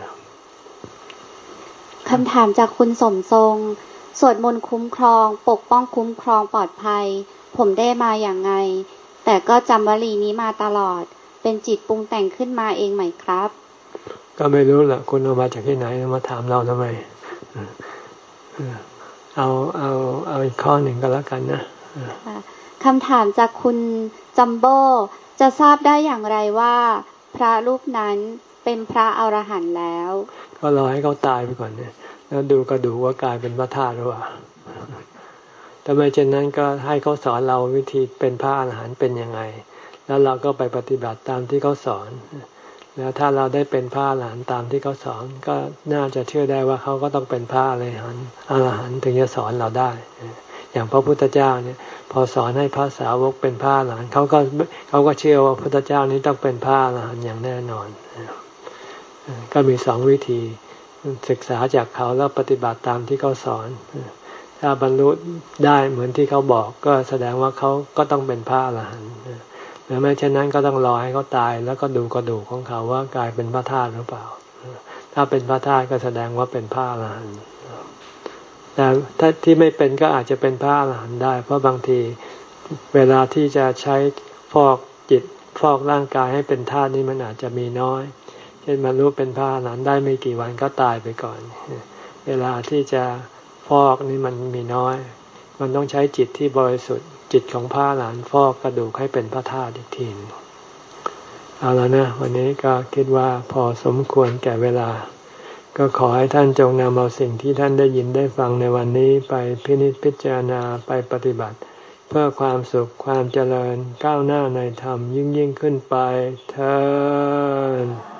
คำถามจากคุณสมทรงสวดมนต์คุ้มครองปกป้องคุ้มครองปลอดภัยผมได้มาอย่างไงแต่ก็จำวลีนี้มาตลอดเป็นจิตปรุงแต่งขึ้นมาเองไหมครับก็ไม่รู้แหละคุณเอามาจากที่ไหนมาถามเราทำไมเอาเอาเอาอีกข้อหนึ่งก็แล้วกันนะคำถามจากคุณจัมโบ้จะทราบได้อย่างไรว่าพระรูปนั้นเป็นพระอรหันต์แล้วก็รอให้เขาตายไปก่อนเนี่ยแล้วดูก็ดูว่ากลายเป็นพระธาตุหรือเปล่าถ้าไม่เช่นนั้นก็ให้เขาสอนเราวิธีเป็นพระอรหันต์เป็นยังไงแล้วเราก็ไปปฏิบัติตามที่เขาสอนแล้วถ้าเราได้เป็นพระอรหันต์ตามที่เขาสอนก็น่าจะเชื่อได้ว่าเขาก็ต้องเป็นพระอรหันต์อรหันต์ถึงจะสอนเราได้อย่างพระพุทธเจ้าเนี่ยพอสอนให้พระสาวกเป็นพระอรหันต์เขาก็เขาก็เชื่อว่าพระพุทธเจ้านี้ต้องเป็นพระอรหันต์อย่างแน่นอนก็มีสองวิธีศึกษาจากเขาแล้วปฏิบัติตามที่เขาสอนถ้าบรรลุได้เหมือนที่เขาบอกก็แสดงว่าเขาก็ต้องเป็นพระอรหันต์หรือไม่เช่นนั้นก็ต้องรอให้เขาตายแล้วก็ดูกระดูกของเขาว่ากลายเป็นพระธาตุหรือเปล่าถ้าเป็นพระธาตุก็แสดงว่าเป็นพระอรหันต์แต่ถ้าที่ไม่เป็นก็อาจจะเป็นพระอรหันต์ได้เพราะบางทีเวลาที่จะใช้ฟอกจิตฟอกร่างกายให้เป็นธาตุนี้มันอาจจะมีน้อยเช่นบรรลุเป็นพระอรหันต์ได้ไม่กี่วันก็ตายไปก่อนเวลาที่จะฟอกนี่มันมีน้อยมันต้องใช้จิตที่บริสุทธิ์จิตของพระอรหันต์ฟอกกระดูกให้เป็นพระธาตุอีกทีเอาแล้วนะวันนี้ก็คิดว่าพอสมควรแก่เวลาก็ขอให้ท่านจงนำเอาสิ่งที่ท่านได้ยินได้ฟังในวันนี้ไปพินิจพิจารณาไปปฏิบัติเพื่อความสุขความเจริญก้าวหน้าในธรรมยิ่งยิ่งขึ้นไปเทอญ